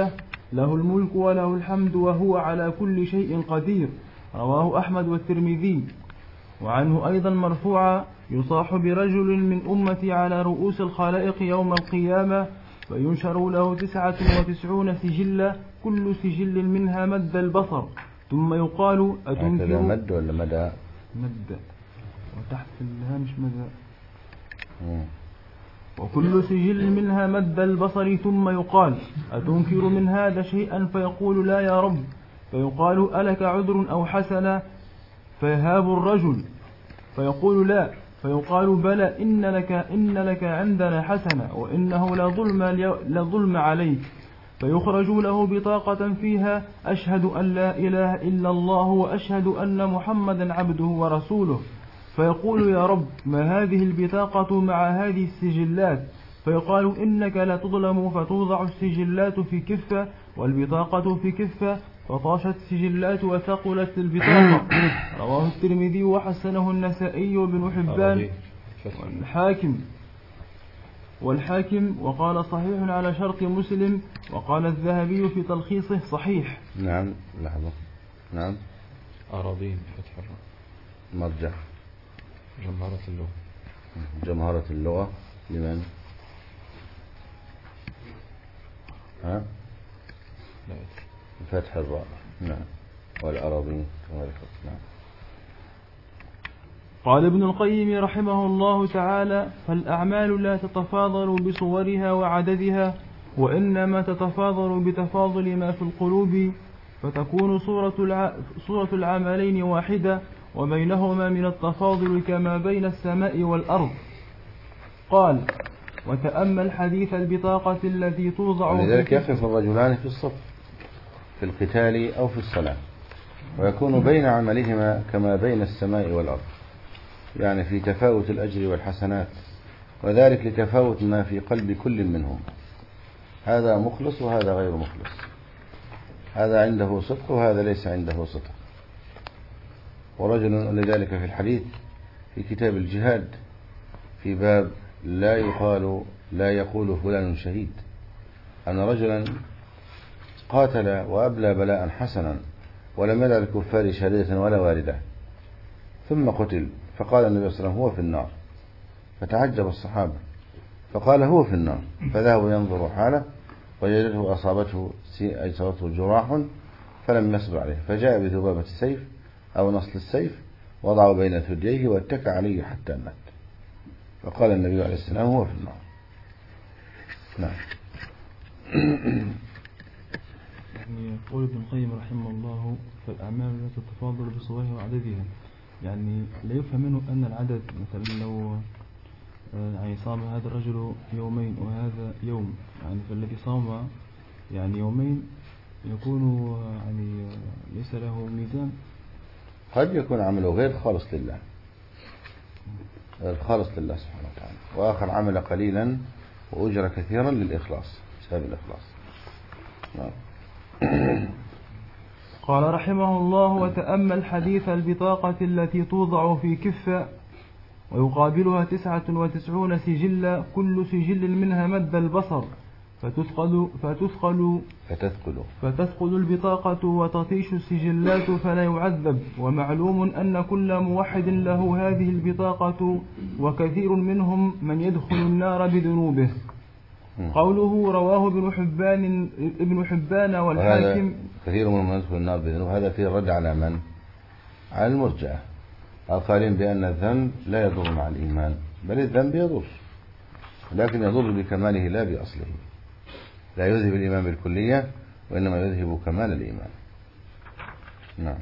له الملك وله الحمد وهو على كل شيء قدير. رواه أحمد والترمذي. وعنه أيضا مرفوعا: يصاح برجل من أمتي على رؤوس الخلائق يوم القيامة فينشر له تسعة وتسعون سجلا كل سجل منها مد البصر، ثم يقال أتنكر. هكذا مد ولا مدى؟ مد، وتحت الهامش مدى. مم. وكل سجل منها مد البصر، ثم يقال أتنكر من هذا شيئا؟ فيقول لا يا رب. فيقال ألك عذر أو حسنة؟ فيهاب الرجل فيقول لا. فيقال بلى، إن لك, إن لك عندنا حسنة وإنه لظلم, لظلم عليك. فيخرج له بطاقة فيها أشهد أن لا إله إلا الله وأشهد أن محمدا عبده ورسوله. فيقول يا رب ما هذه البطاقة مع هذه السجلات؟ فيقال إنك لا تظلم. فتوضع السجلات في كفة والبطاقة في كفة، فطاشت السجلات وثقلت البطاقة. رواه الترمذي وحسنه النسائي وابن حبان والحاكم والحاكم وقال صحيح على شرط مسلم. وقال الذهبي في تلخيصه صحيح. نعم لحظة. نعم أراضين فتح الراء. مرجع جمهرة اللغة. جمهرة اللغة لمن؟ ها؟ لا فتح الراء. نعم. والأراضين. نعم. قال ابن القيم رحمه الله تعالى: فالأعمال لا تتفاضل بصورها وعددها، وإنما تتفاضل بتفاضل ما في القلوب، فتكون صورة, الع... صورة العملين واحدة وبينهما من التفاضل كما بين السماء والأرض. قال: وتأمل حديث البطاقة التي توضع. ولذلك يقف الرجلان في الصف في القتال أو في الصلاة، ويكون بين عملهما كما بين السماء والأرض، يعني في تفاوت الأجر والحسنات، وذلك لتفاوت ما في قلب كل منهم. هذا مخلص وهذا غير مخلص، هذا عنده صدق وهذا ليس عنده صدق. ورجل لذلك في الحديث في كتاب الجهاد في باب لا يقال لا يقول فلان شهيد، أن رجلا قاتل وأبلى بلاء حسنا ولم يدع الكفار شهادة ولا واردة، ثم قتل، فقال النبي صلى الله عليه وسلم هو في النار، فتعجب الصحابة، فقال هو في النار، فذهبوا ينظروا حاله وجدته أصابته أصابته جراح فلم يصبر عليه، فجاء بذبابة السيف أو نصل السيف وضعه بين ثدييه واتكى عليه حتى مات، فقال النبي عليه السلام هو في النار. نعم. يعني يقول ابن القيم رحمه الله: فالأعمال لا تتفاضل بصورها وعددها، يعني لا يفهم منه أن العدد مثلا لو يعني صام هذا الرجل يومين وهذا يوم، يعني فالذي صام يعني يومين يكون يعني ليس له ميزان. قد يكون عمله غير خالص لله، غير خالص لله سبحانه وتعالى، وآخر عمل قليلا وأجر كثيرا للإخلاص، سبب الإخلاص. نعم. قال رحمه الله: وتأمل حديث البطاقة التي توضع في كفة ويقابلها تسعة وتسعون سجلا كل سجل منها مد البصر، فتثقل فتثقل فتثقل فتثقل البطاقة وتطيش السجلات فلا يعذب. ومعلوم أن كل موحد له هذه البطاقة، وكثير منهم من يدخل النار بذنوبه. قوله رواه ابن حبان ابن حبان والحاكم. كثير منهم يدخل النار بذنوب، هذا فيه الرد على من؟ على المرجئة القائلين بأن الذنب لا يضر مع الإيمان، بل الذنب يضر، لكن يضر بكماله لا بأصله، لا يذهب الإيمان بالكلية وإنما يذهب كمال الإيمان. نعم.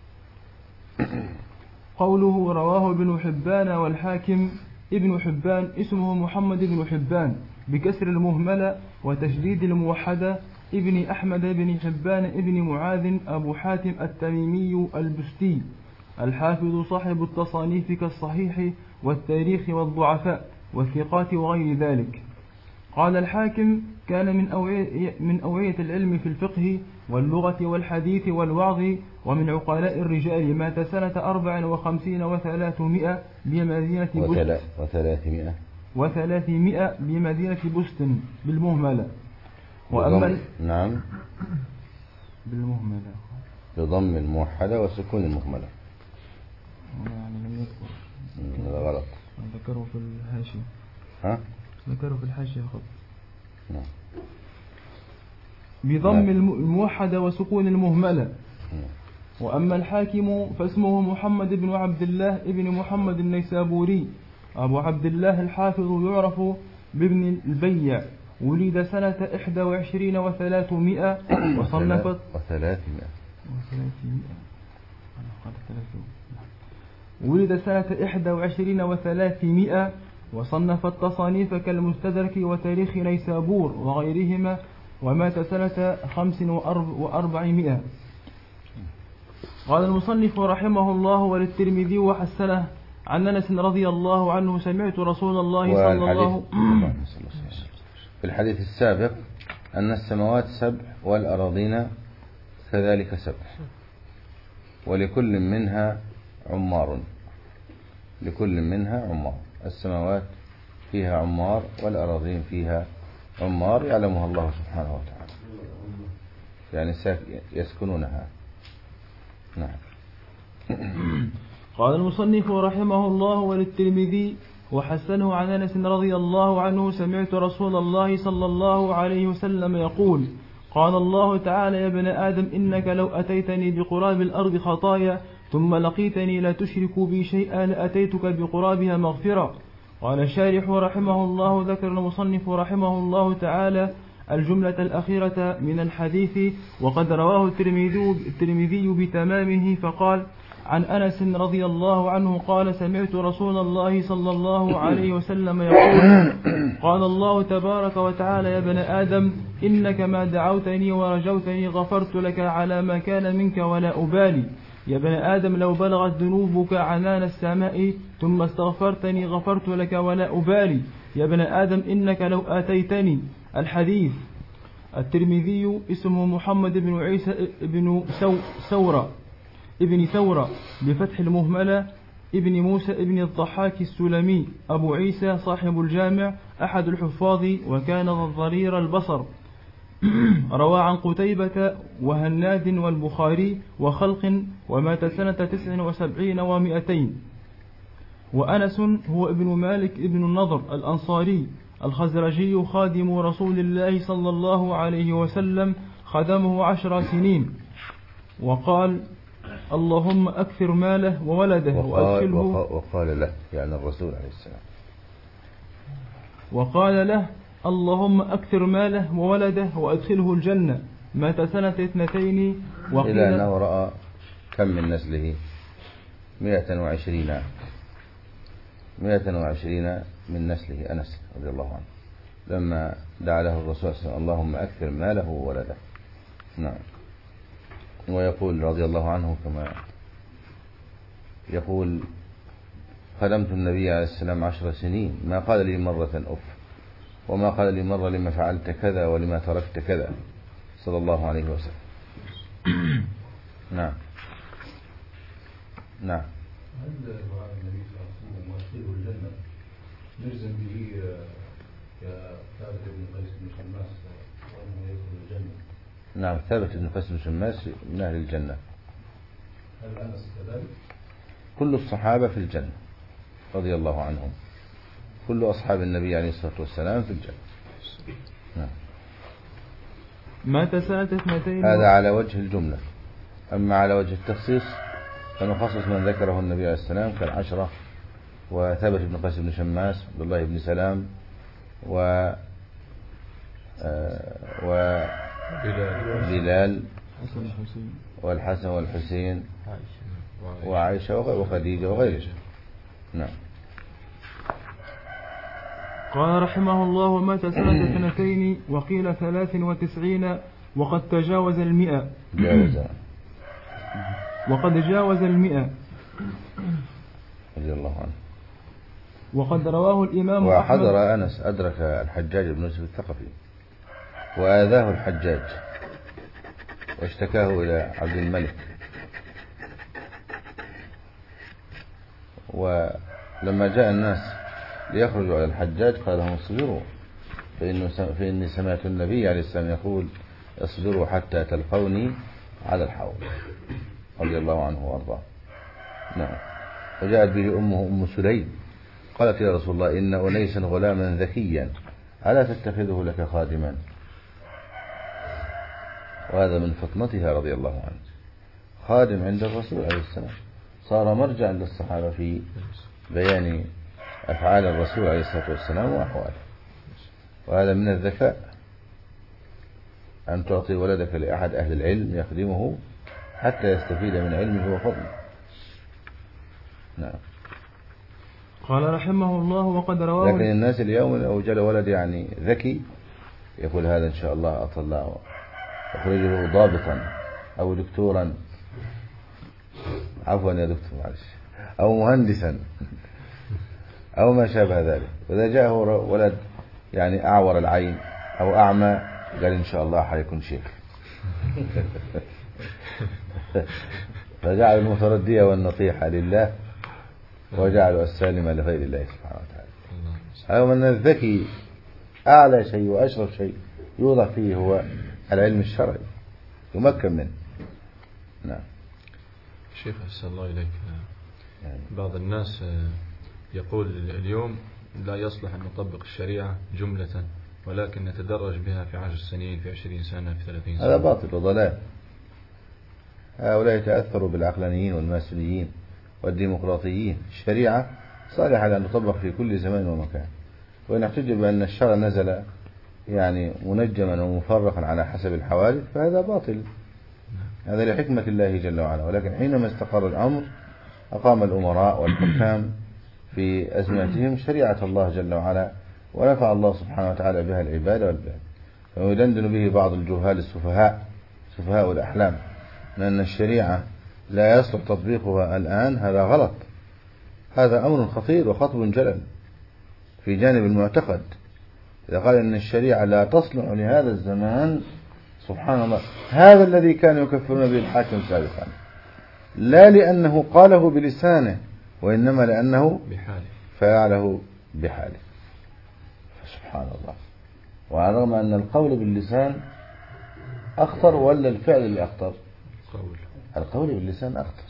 قوله رواه ابن حبان والحاكم: ابن حبان اسمه محمد بن حبان بكسر المهملة وتشديد الموحدة، ابن أحمد بن حبان ابن معاذ أبو حاتم التميمي البستي الحافظ صاحب التصانيف كالصحيح والتاريخ والضعفاء والثقات وغير ذلك. قال الحاكم: كان من أوعية, من أوعية العلم في الفقه واللغة والحديث والوعظ، ومن عقلاء الرجال، مات سنة أربع وخمسين وثلاثمائة بمدينة وثلاثمائة وثلاثمائة بمدينة بستن بالمهملة. وأما بضم نعم بالمهملة بضم الموحدة وسكون المهملة. يعني لم يذكر هذا غلط. ذكره في الحاشية. ها؟ ذكره في الحاشية خط. نعم. بضم نعم. الموحدة وسكون المهملة. نعم. وأما الحاكم فاسمه محمد بن عبد الله ابن محمد النيسابوري أبو عبد الله الحافظ، يعرف بابن البيع، ولد سنة إحدى وعشرين وثلاثمائة وصنفت وثلاثمائة ولد سنة إحدى وعشرين وثلاثمائة وصنف التصانيف كالمستدرك وتاريخ نيسابور وغيرهما، ومات سنة خمس وأربعمائة. قال المصنف رحمه الله: وللترمذي وحسنه عن أنس رضي الله عنه سمعت رسول الله صلى الله عليه وسلم. في الحديث السابق أن السماوات سبع والأراضين كذلك سبع، ولكل منها عمار، لكل منها عمار. السماوات فيها عمار والأراضين فيها عمار يعلمها الله سبحانه وتعالى، يعني يسكنونها. نعم. قال المصنف رحمه الله: وللترمذي وحسنه عن أنس رضي الله عنه سمعت رسول الله صلى الله عليه وسلم يقول: قال الله تعالى: يا ابن آدم إنك لو أتيتني بقراب الأرض خطايا ثم لقيتني لا تشرك بي شيئا لأتيتك بقرابها مغفرة. قال الشارح رحمه الله: ذكر المصنف رحمه الله تعالى الجملة الأخيرة من الحديث، وقد رواه الترمذي بتمامه، فقال: عن أنس رضي الله عنه قال: سمعت رسول الله صلى الله عليه وسلم يقول: قال الله تبارك وتعالى: يا ابن آدم إنك ما دعوتني ورجوتني غفرت لك على ما كان منك ولا أبالي. يا ابن آدم لو بلغت ذنوبك عنان السماء ثم استغفرتني غفرت لك ولا أبالي. يا ابن آدم إنك لو آتيتني. الحديث. الترمذي اسمه محمد بن عيسى بن سو سورة ابن ثورة بفتح المهملة ابن موسى ابن الضحاك السلمي أبو عيسى صاحب الجامع، أحد الحفاظ، وكان ضرير البصر. روى عن قتيبة وهناد والبخاري وخلق، ومات سنة تسع وسبعين ومائتين. وأنس هو ابن مالك ابن النضر الأنصاري الخزرجي، خادم رسول الله صلى الله عليه وسلم، خدمه عشر سنين. وقال: اللهم أكثر ماله وولده وأدخله. وقال له يعني الرسول عليه السلام وقال له: اللهم أكثر ماله وولده وأدخله الجنة. مات سنة اثنتين. إلى أنه رأى كم من نسله؟ مئة وعشرين مئة وعشرين من نسله أنس رضي الله عنه، لما دعا له الرسول صلى الله عليه وسلم: اللهم أكثر ماله وولده. نعم. ويقول رضي الله عنه كما يقول: خدمت النبي عليه السلام عشر سنين، ما قال لي مرة أف، وما قال لي مرة لما فعلت كذا ولما تركت كذا، صلى الله عليه وسلم. نعم. نعم. هل دعاء النبي صلى الله عليه وسلم وادخله الجنة نجزم به كثابت بن قيس بن شماس وأنه يدخل الجنة؟ نعم، ثابت بن قيس بن شماس من أهل الجنة. هل أنس كذلك؟ كل الصحابة في الجنة رضي الله عنهم، كل أصحاب النبي عليه الصلاة والسلام في الجنة. نعم. مات سنة اثنتين. هذا على وجه الجملة. أما على وجه التخصيص فنخصص من ذكره النبي عليه السلام كالعشرة، وثابت بن قيس بن شماس، عبد الله بن سلام، و و بلال والحسن والحسين وعائشة وخديجة وغيرها. نعم. قال رحمه الله: ومات سنة اثنتين وقيل ثلاث وتسعين، وقد تجاوز المئة. جاوز. وقد جاوز المئة رضي الله عنه. وقد رواه الإمام وحضر أنس أدرك الحجاج بن يوسف الثقفي، وآذاه الحجاج واشتكاه إلى عبد الملك، ولما جاء الناس ليخرجوا على الحجاج قال لهم: اصبروا فإنه فإني سمعت النبي عليه السلام يقول اصبروا حتى تلقوني على الحوض رضي الله عنه وارضاه. نعم. وجاءت به أمه أم سليم قالت يا رسول الله إن أنيسا غلاما ذكيا ألا تتخذه لك خادما؟ وهذا من فطنتها رضي الله عنه، خادم عند الرسول عليه السلام، صار مرجعا للصحابة في بيان أفعال الرسول عليه الصلاة والسلام وأحواله. وهذا من الذكاء أن تعطي ولدك لأحد أهل العلم يخدمه حتى يستفيد من علمه وفضله. نعم. قال رحمه الله وقد رواه. لكن الناس اليوم لو جاء ولد يعني ذكي يقول هذا إن شاء الله أطلعه أخرجه ضابطا أو دكتورا، عفوا يا دكتور معلش، أو مهندسا أو ما شابه ذلك. وإذا جاءه ولد يعني أعور العين أو أعمى قال إن شاء الله حيكون شيخ. فجعل المتردية والنصيحة لله وجعلوا السالمة لغير الله سبحانه وتعالى. أو من الذكي أعلى شيء وأشرف شيء يوضع فيه هو العلم الشرعي يمكن منه. نعم. شيخ أحسن الله إليك، بعض الناس يقول اليوم لا يصلح أن نطبق الشريعة جملة ولكن نتدرج بها في عشر سنين، في عشرين سنة، في ثلاثين سنة. هذا باطل وضلال. هؤلاء يتأثروا بالعقلانيين والماسونيين والديمقراطيين. الشريعة صالحة لأن تطبق في كل زمان ومكان، وإن احتج بأن الشرع نزل يعني منجما ومفرقا على حسب الحوادث فهذا باطل، هذا لحكمة الله جل وعلا. ولكن حينما استقر الأمر أقام الأمراء والحكام في أزماتهم شريعة الله جل وعلا ونفع الله سبحانه وتعالى بها العباد والبلاد. ويدندن به بعض الجهال السفهاء سفهاء الأحلام لأن الشريعة لا يصلح تطبيقها الآن، هذا غلط، هذا أمر خطير وخطب جلل في جانب المعتقد. إذا قال إن الشريعة لا تصلح لهذا الزمان، سبحان الله، هذا الذي كان يكفرون به الحاكم سابقا، لا لأنه قاله بلسانه وإنما لأنه بحاله فعله بحاله. سبحان الله. وعلى الرغم أن القول باللسان أخطر ولا الفعل اللي أخطر؟ القول القول باللسان أخطر.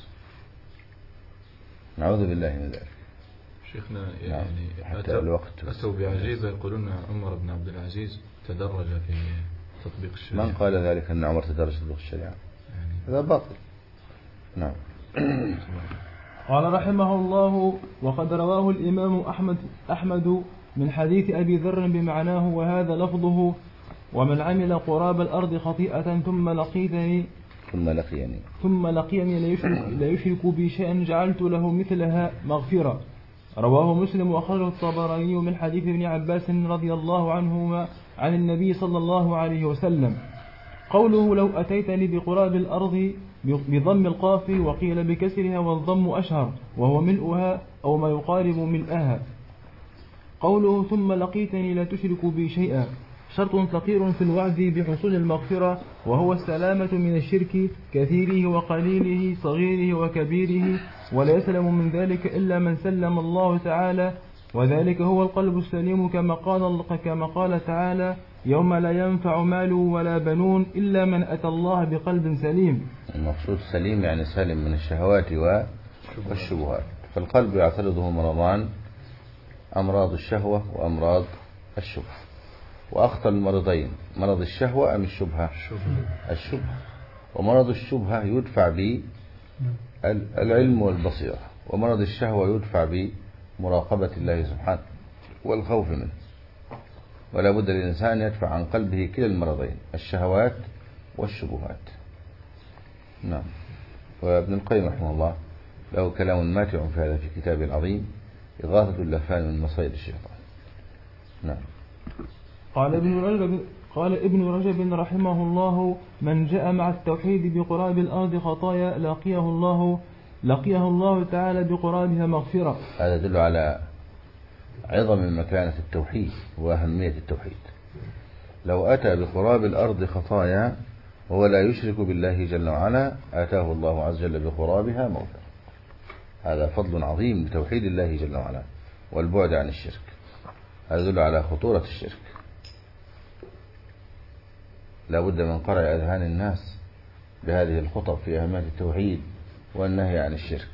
نعوذ بالله من ذلك. شيخنا نعم. يعني حتى أتوا, الوقت أتوا بعجيبة يقولون عمر بن عبد العزيز تدرج في تطبيق الشريعة. من قال ذلك أن عمر تدرج في تطبيق الشريعة؟ يعني هذا باطل. نعم. قال رحمه الله وقد رواه الإمام أحمد أحمد من حديث أبي ذر بمعناه وهذا لفظه: ومن عمل قراب الأرض خطيئة ثم لقيتني ثم لقيني ثم لقيني لا يشرك, لا يشرك بي شيئا جعلت له مثلها مغفرة. رواه مسلم وأخرجه الطبراني من حديث ابن عباس رضي الله عنهما عن النبي صلى الله عليه وسلم. قوله: لو أتيتني بقراب الأرض بضم القاف وقيل بكسرها والضم أشهر وهو ملؤها أو ما يقارب ملئها. قوله: ثم لقيتني لا تشرك بي شيئا شرط ثقيل في الوعد بحصول المغفرة، وهو السلامة من الشرك كثيره وقليله صغيره وكبيره، ولا يسلم من ذلك إلا من سلم الله تعالى، وذلك هو القلب السليم كما قال, كما قال تعالى: يوم لا ينفع مال ولا بنون إلا من أتى الله بقلب سليم. المقصود سليم يعني سالم من الشهوات والشبهات. فالقلب يعترضه مرضان: أمراض الشهوة وأمراض الشبهة. وأخطر المرضين مرض الشهوة أم الشبهة؟ الشبهة. ومرض الشبهة يدفع بالعلم والبصيرة، ومرض الشهوة يدفع بمراقبة الله سبحانه والخوف منه. ولا بد للإنسان يدفع عن قلبه كلا المرضين، الشهوات والشبهات. نعم. وابن القيم رحمه الله له كلام ماتع في هذا في كتابه العظيم إغاثة اللهفان من مصائد الشيطان. نعم. قال ابن رجب قال ابن رجب رحمه الله: من جاء مع التوحيد بقراب الأرض خطايا لقيه الله لقيه الله تعالى بقرابها مغفرة. هذا يدل على عظم مكانة التوحيد وأهمية التوحيد. لو أتى بقراب الأرض خطايا وهو لا يشرك بالله جل وعلا آتاه الله عز وجل بقرابها مغفرة. هذا فضل عظيم لتوحيد الله جل وعلا والبعد عن الشرك. هذا يدل على خطورة الشرك لا بد من قرع أذهان الناس بهذه الخطب في أهمية التوحيد والنهي عن الشرك.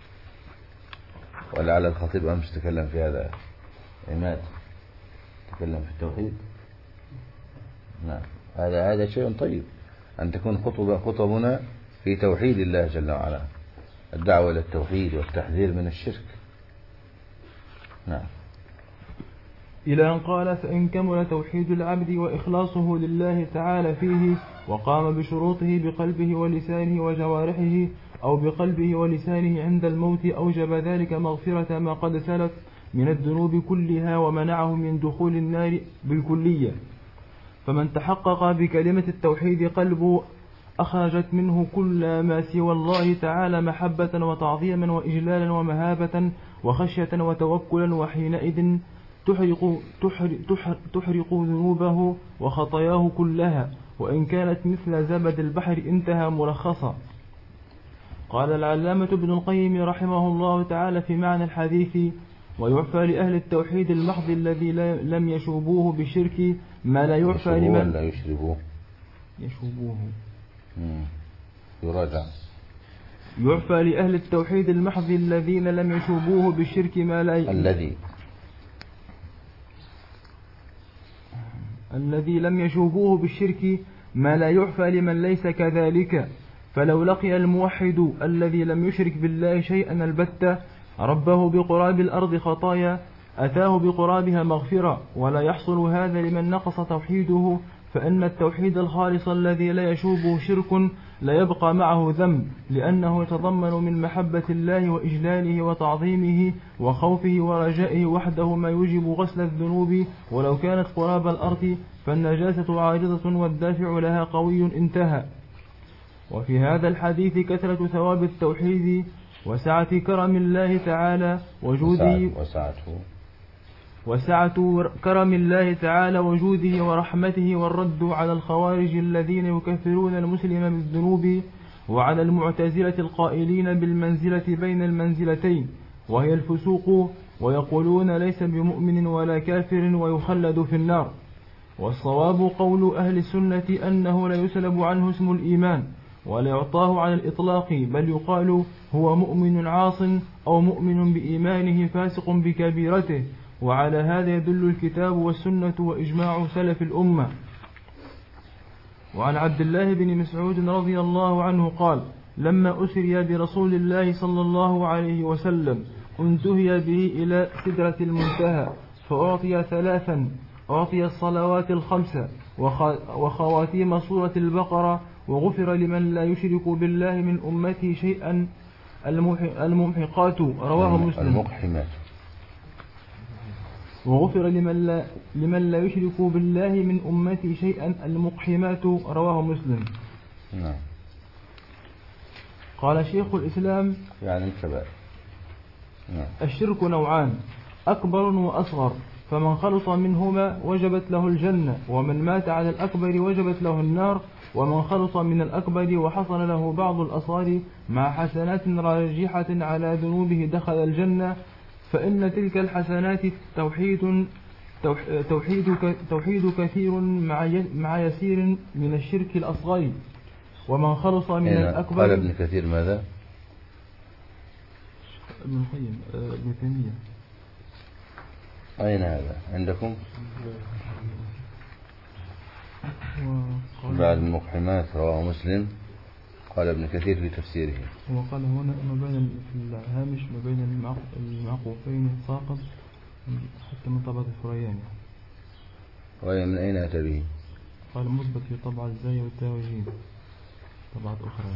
ولعل الخطيب أمس تكلم في هذا. عماد تكلم في التوحيد. نعم، هذا هذا شيء طيب أن تكون خطب خطبنا في توحيد الله جل وعلا، الدعوة إلى التوحيد والتحذير من الشرك. نعم. إلى أن قال: فإن كمل توحيد العبد وإخلاصه لله تعالى فيه وقام بشروطه بقلبه ولسانه وجوارحه أو بقلبه ولسانه عند الموت أوجب ذلك مغفرة ما قد سلف من الذنوب كلها ومنعه من دخول النار بالكلية. فمن تحقق بكلمة التوحيد قلبه أخرجت منه كل ما سوى الله تعالى محبة وتعظيما وإجلالا ومهابة وخشية وتوكلا، وحينئذ تحرق, تحرق, تحرق ذنوبه وخطاياه كلها، وإن كانت مثل زبد البحر انتهى ملخصا. قال العلامة ابن القيم رحمه الله تعالى في معنى الحديث: ويعفى لأهل التوحيد المحض الذي لم يشوبوه بالشرك ما لا يعفى لمن لا يشربوه يشوبوه يراجع. يعفى لأهل التوحيد المحض الذين لم يشوبوه بالشرك ما لا ي... الذي الذي لم يشوبوه بالشرك ما لا يعفى لمن ليس كذلك. فلو لقي الموحد الذي لم يشرك بالله شيئا البتة ربه بقراب الأرض خطايا أتاه بقرابها مغفرة، ولا يحصل هذا لمن نقص توحيده، فإن التوحيد الخالص الذي لا يشوبه شرك لا يبقى معه ذنب، لأنه يتضمن من محبة الله وإجلاله وتعظيمه وخوفه ورجائه وحده ما يوجب غسل الذنوب ولو كانت قراب الأرض، فالنجاسة عارضة والدافع لها قوي انتهى. وفي هذا الحديث كثرة ثواب التوحيد وسعة كرم الله تعالى وجوده وسعته وسعة كرم الله تعالى وجوده ورحمته، والرد على الخوارج الذين يكفرون المسلم بالذنوب، وعلى المعتزلة القائلين بالمنزلة بين المنزلتين وهي الفسوق، ويقولون ليس بمؤمن ولا كافر ويخلد في النار. والصواب قول أهل السنة أنه لا يسلب عنه اسم الإيمان ولا يعطاه على الإطلاق، بل يقال هو مؤمن عاص أو مؤمن بإيمانه فاسق بكبيرته، وعلى هذا يدل الكتاب والسنة وإجماع سلف الأمة. وعن عبد الله بن مسعود رضي الله عنه قال: لما أسري برسول الله صلى الله عليه وسلم انتهي به إلى سدرة المنتهى فأعطي ثلاثا: أعطي الصلوات الخمسة وخواتيم سورة البقرة، وغفر لمن لا يشرك بالله من أمته شيئا الممحقات رواه مسلم. المقحمات. وغفر لمن لا, لمن لا يشرك بالله من أمته شيئا المقحمات رواه مسلم. نعم. قال شيخ الإسلام: يعني الكبائر. نعم. الشرك نوعان: أكبر وأصغر، فمن خلص منهما وجبت له الجنة، ومن مات على الأكبر وجبت له النار، ومن خلص من الأكبر وحصل له بعض الأصغر مع حسنات راجحة على ذنوبه دخل الجنة، فإن تلك الحسنات توحيد توحيد توحيد كثير مع يسير من الشرك الأصغر. ومن خلص من الأكبر. قال ابن كثير ماذا؟ ابن القيم ابن تيمية. أين هذا عندكم؟ بعد المقحمات رواه مسلم. قال ابن كثير في تفسيره. وقال هنا ما بين في الهامش ما بين المعقوفين ساقط حتى من طبعة الفرياني. ومن أين أتى به؟ قال مثبت في طبعة الزاي والتاوجين طبعات أخرى.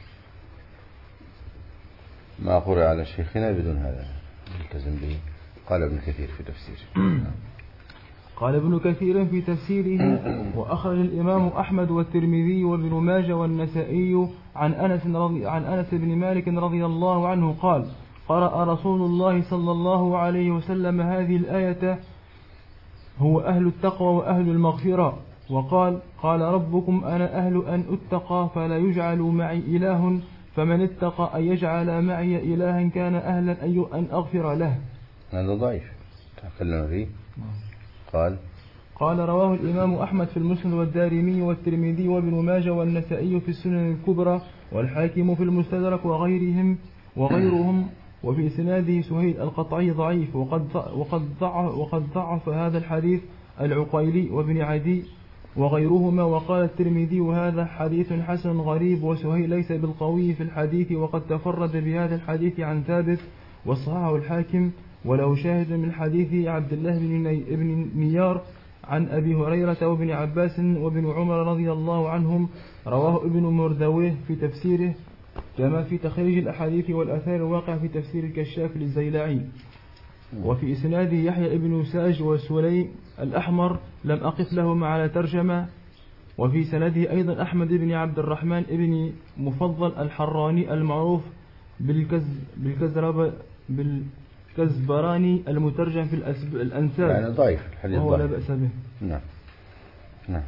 ما قرأ على شيخنا بدون هذا التزم به. قال ابن كثير في تفسيره. قال ابن كثير في تفسيره: وأخرج الإمام أحمد والترمذي وابن ماجه والنسائي عن أنس رضي عن أنس بن مالك رضي الله عنه قال: قرأ رسول الله صلى الله عليه وسلم هذه الآية: هو أهل التقوى وأهل المغفرة، وقال: قال ربكم أنا أهل أن أتقى فلا يجعل معي إله، فمن اتقى أن يجعل معي إلها كان أهلا أن أغفر له. هذا ضعيف تكلم فيه. قال قال رواه الإمام أحمد في المسند والدارمي والترمذي وابن ماجه والنسائي في السنن الكبرى والحاكم في المستدرك وغيرهم وغيرهم وفي إسناده سهيل القطعي ضعيف وقد وقد ضعف وقد ضعف هذا الحديث العقيلي وابن عدي وغيرهما. وقال الترمذي وهذا حديث حسن غريب وسهيل ليس بالقوي في الحديث وقد تفرد بهذا الحديث عن ثابت وصححه الحاكم وله شاهد من حديث عبد الله بن نيار عن أبي هريرة وابن عباس وابن عمر رضي الله عنهم. رواه ابن مردويه في تفسيره كما في تخريج الأحاديث والآثار الواقع في تفسير الكشاف للزيلعي. وفي إسناده يحيى ابن ساج وسليم الأحمر لم أقف لهما على ترجمة. وفي سنده أيضا أحمد بن عبد الرحمن ابن مفضل الحراني المعروف بالكز بالكزرب بالكزبراني المترجم في الأنساب يعني ضعيف الحديث وهو لا بأس به. نعم نعم.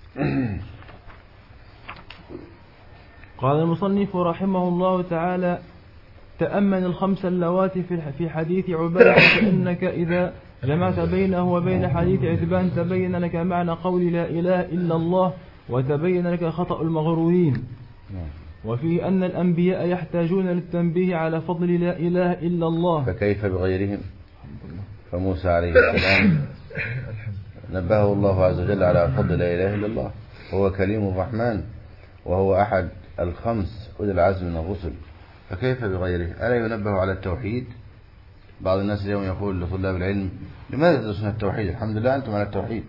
قال المصنف رحمه الله تعالى تأمن الخمس اللواتي في حديث عبادة فإنك إذا جمعت بينه وبين حديث عتبان تبين لك معنى قول لا إله إلا الله وتبين لك خطأ المغرورين. وفيه أن الأنبياء يحتاجون للتنبيه على فضل لا إله إلا الله فكيف بغيرهم. فموسى عليه السلام نبهه الله عز وجل على فضل لا إله إلا الله هو كليم الرحمن وهو أحد الخمس أولي العزم من الرسل فكيف بغيره. ألا ينبه على التوحيد؟ بعض الناس اليوم يقول لطلاب العلم لماذا تدرسون التوحيد؟ الحمد لله أنتم على التوحيد.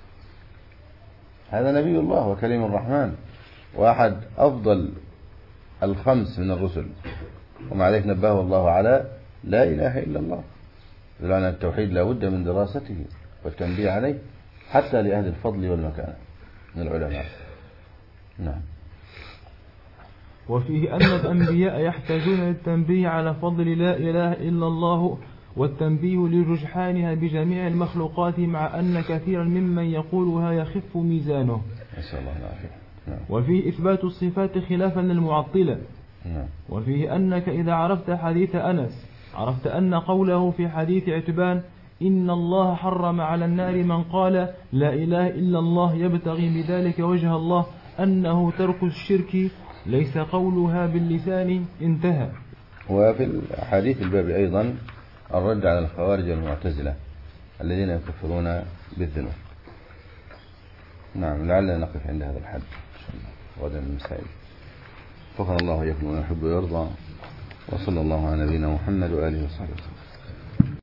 هذا نبي الله وكليم الرحمن وأحد أفضل الخمس من الرسل ومع ذلك نبهه الله على لا إله إلا الله. لأن التوحيد لا بد من دراسته والتنبيه عليه حتى لأهل الفضل والمكانة من العلماء. نعم. وفيه أن الأنبياء يحتاجون للتنبيه على فضل لا إله إلا الله والتنبيه لرجحانها بجميع المخلوقات مع أن كثيرا ممن يقولها يخف ميزانه. نسأل الله العافية. نعم. وفيه إثبات الصفات خلافا للمعطلة. نعم. وفيه أنك إذا عرفت حديث أنس عرفت أن قوله في حديث عتبان إن الله حرم على النار من قال لا إله إلا الله يبتغي بذلك وجه الله أنه ترك الشرك ليس قولها باللسان انتهى. وفي الحديث الباب أيضا الرد على الخوارج والمعتزلة الذين يكفرون بالذنوب. نعم لعلنا نقف عند هذا الحد غدا المسائل. وفقنا الله وإياكم ويحب ويرضى وصلى الله على نبينا محمد وآله وصحبه وسلم.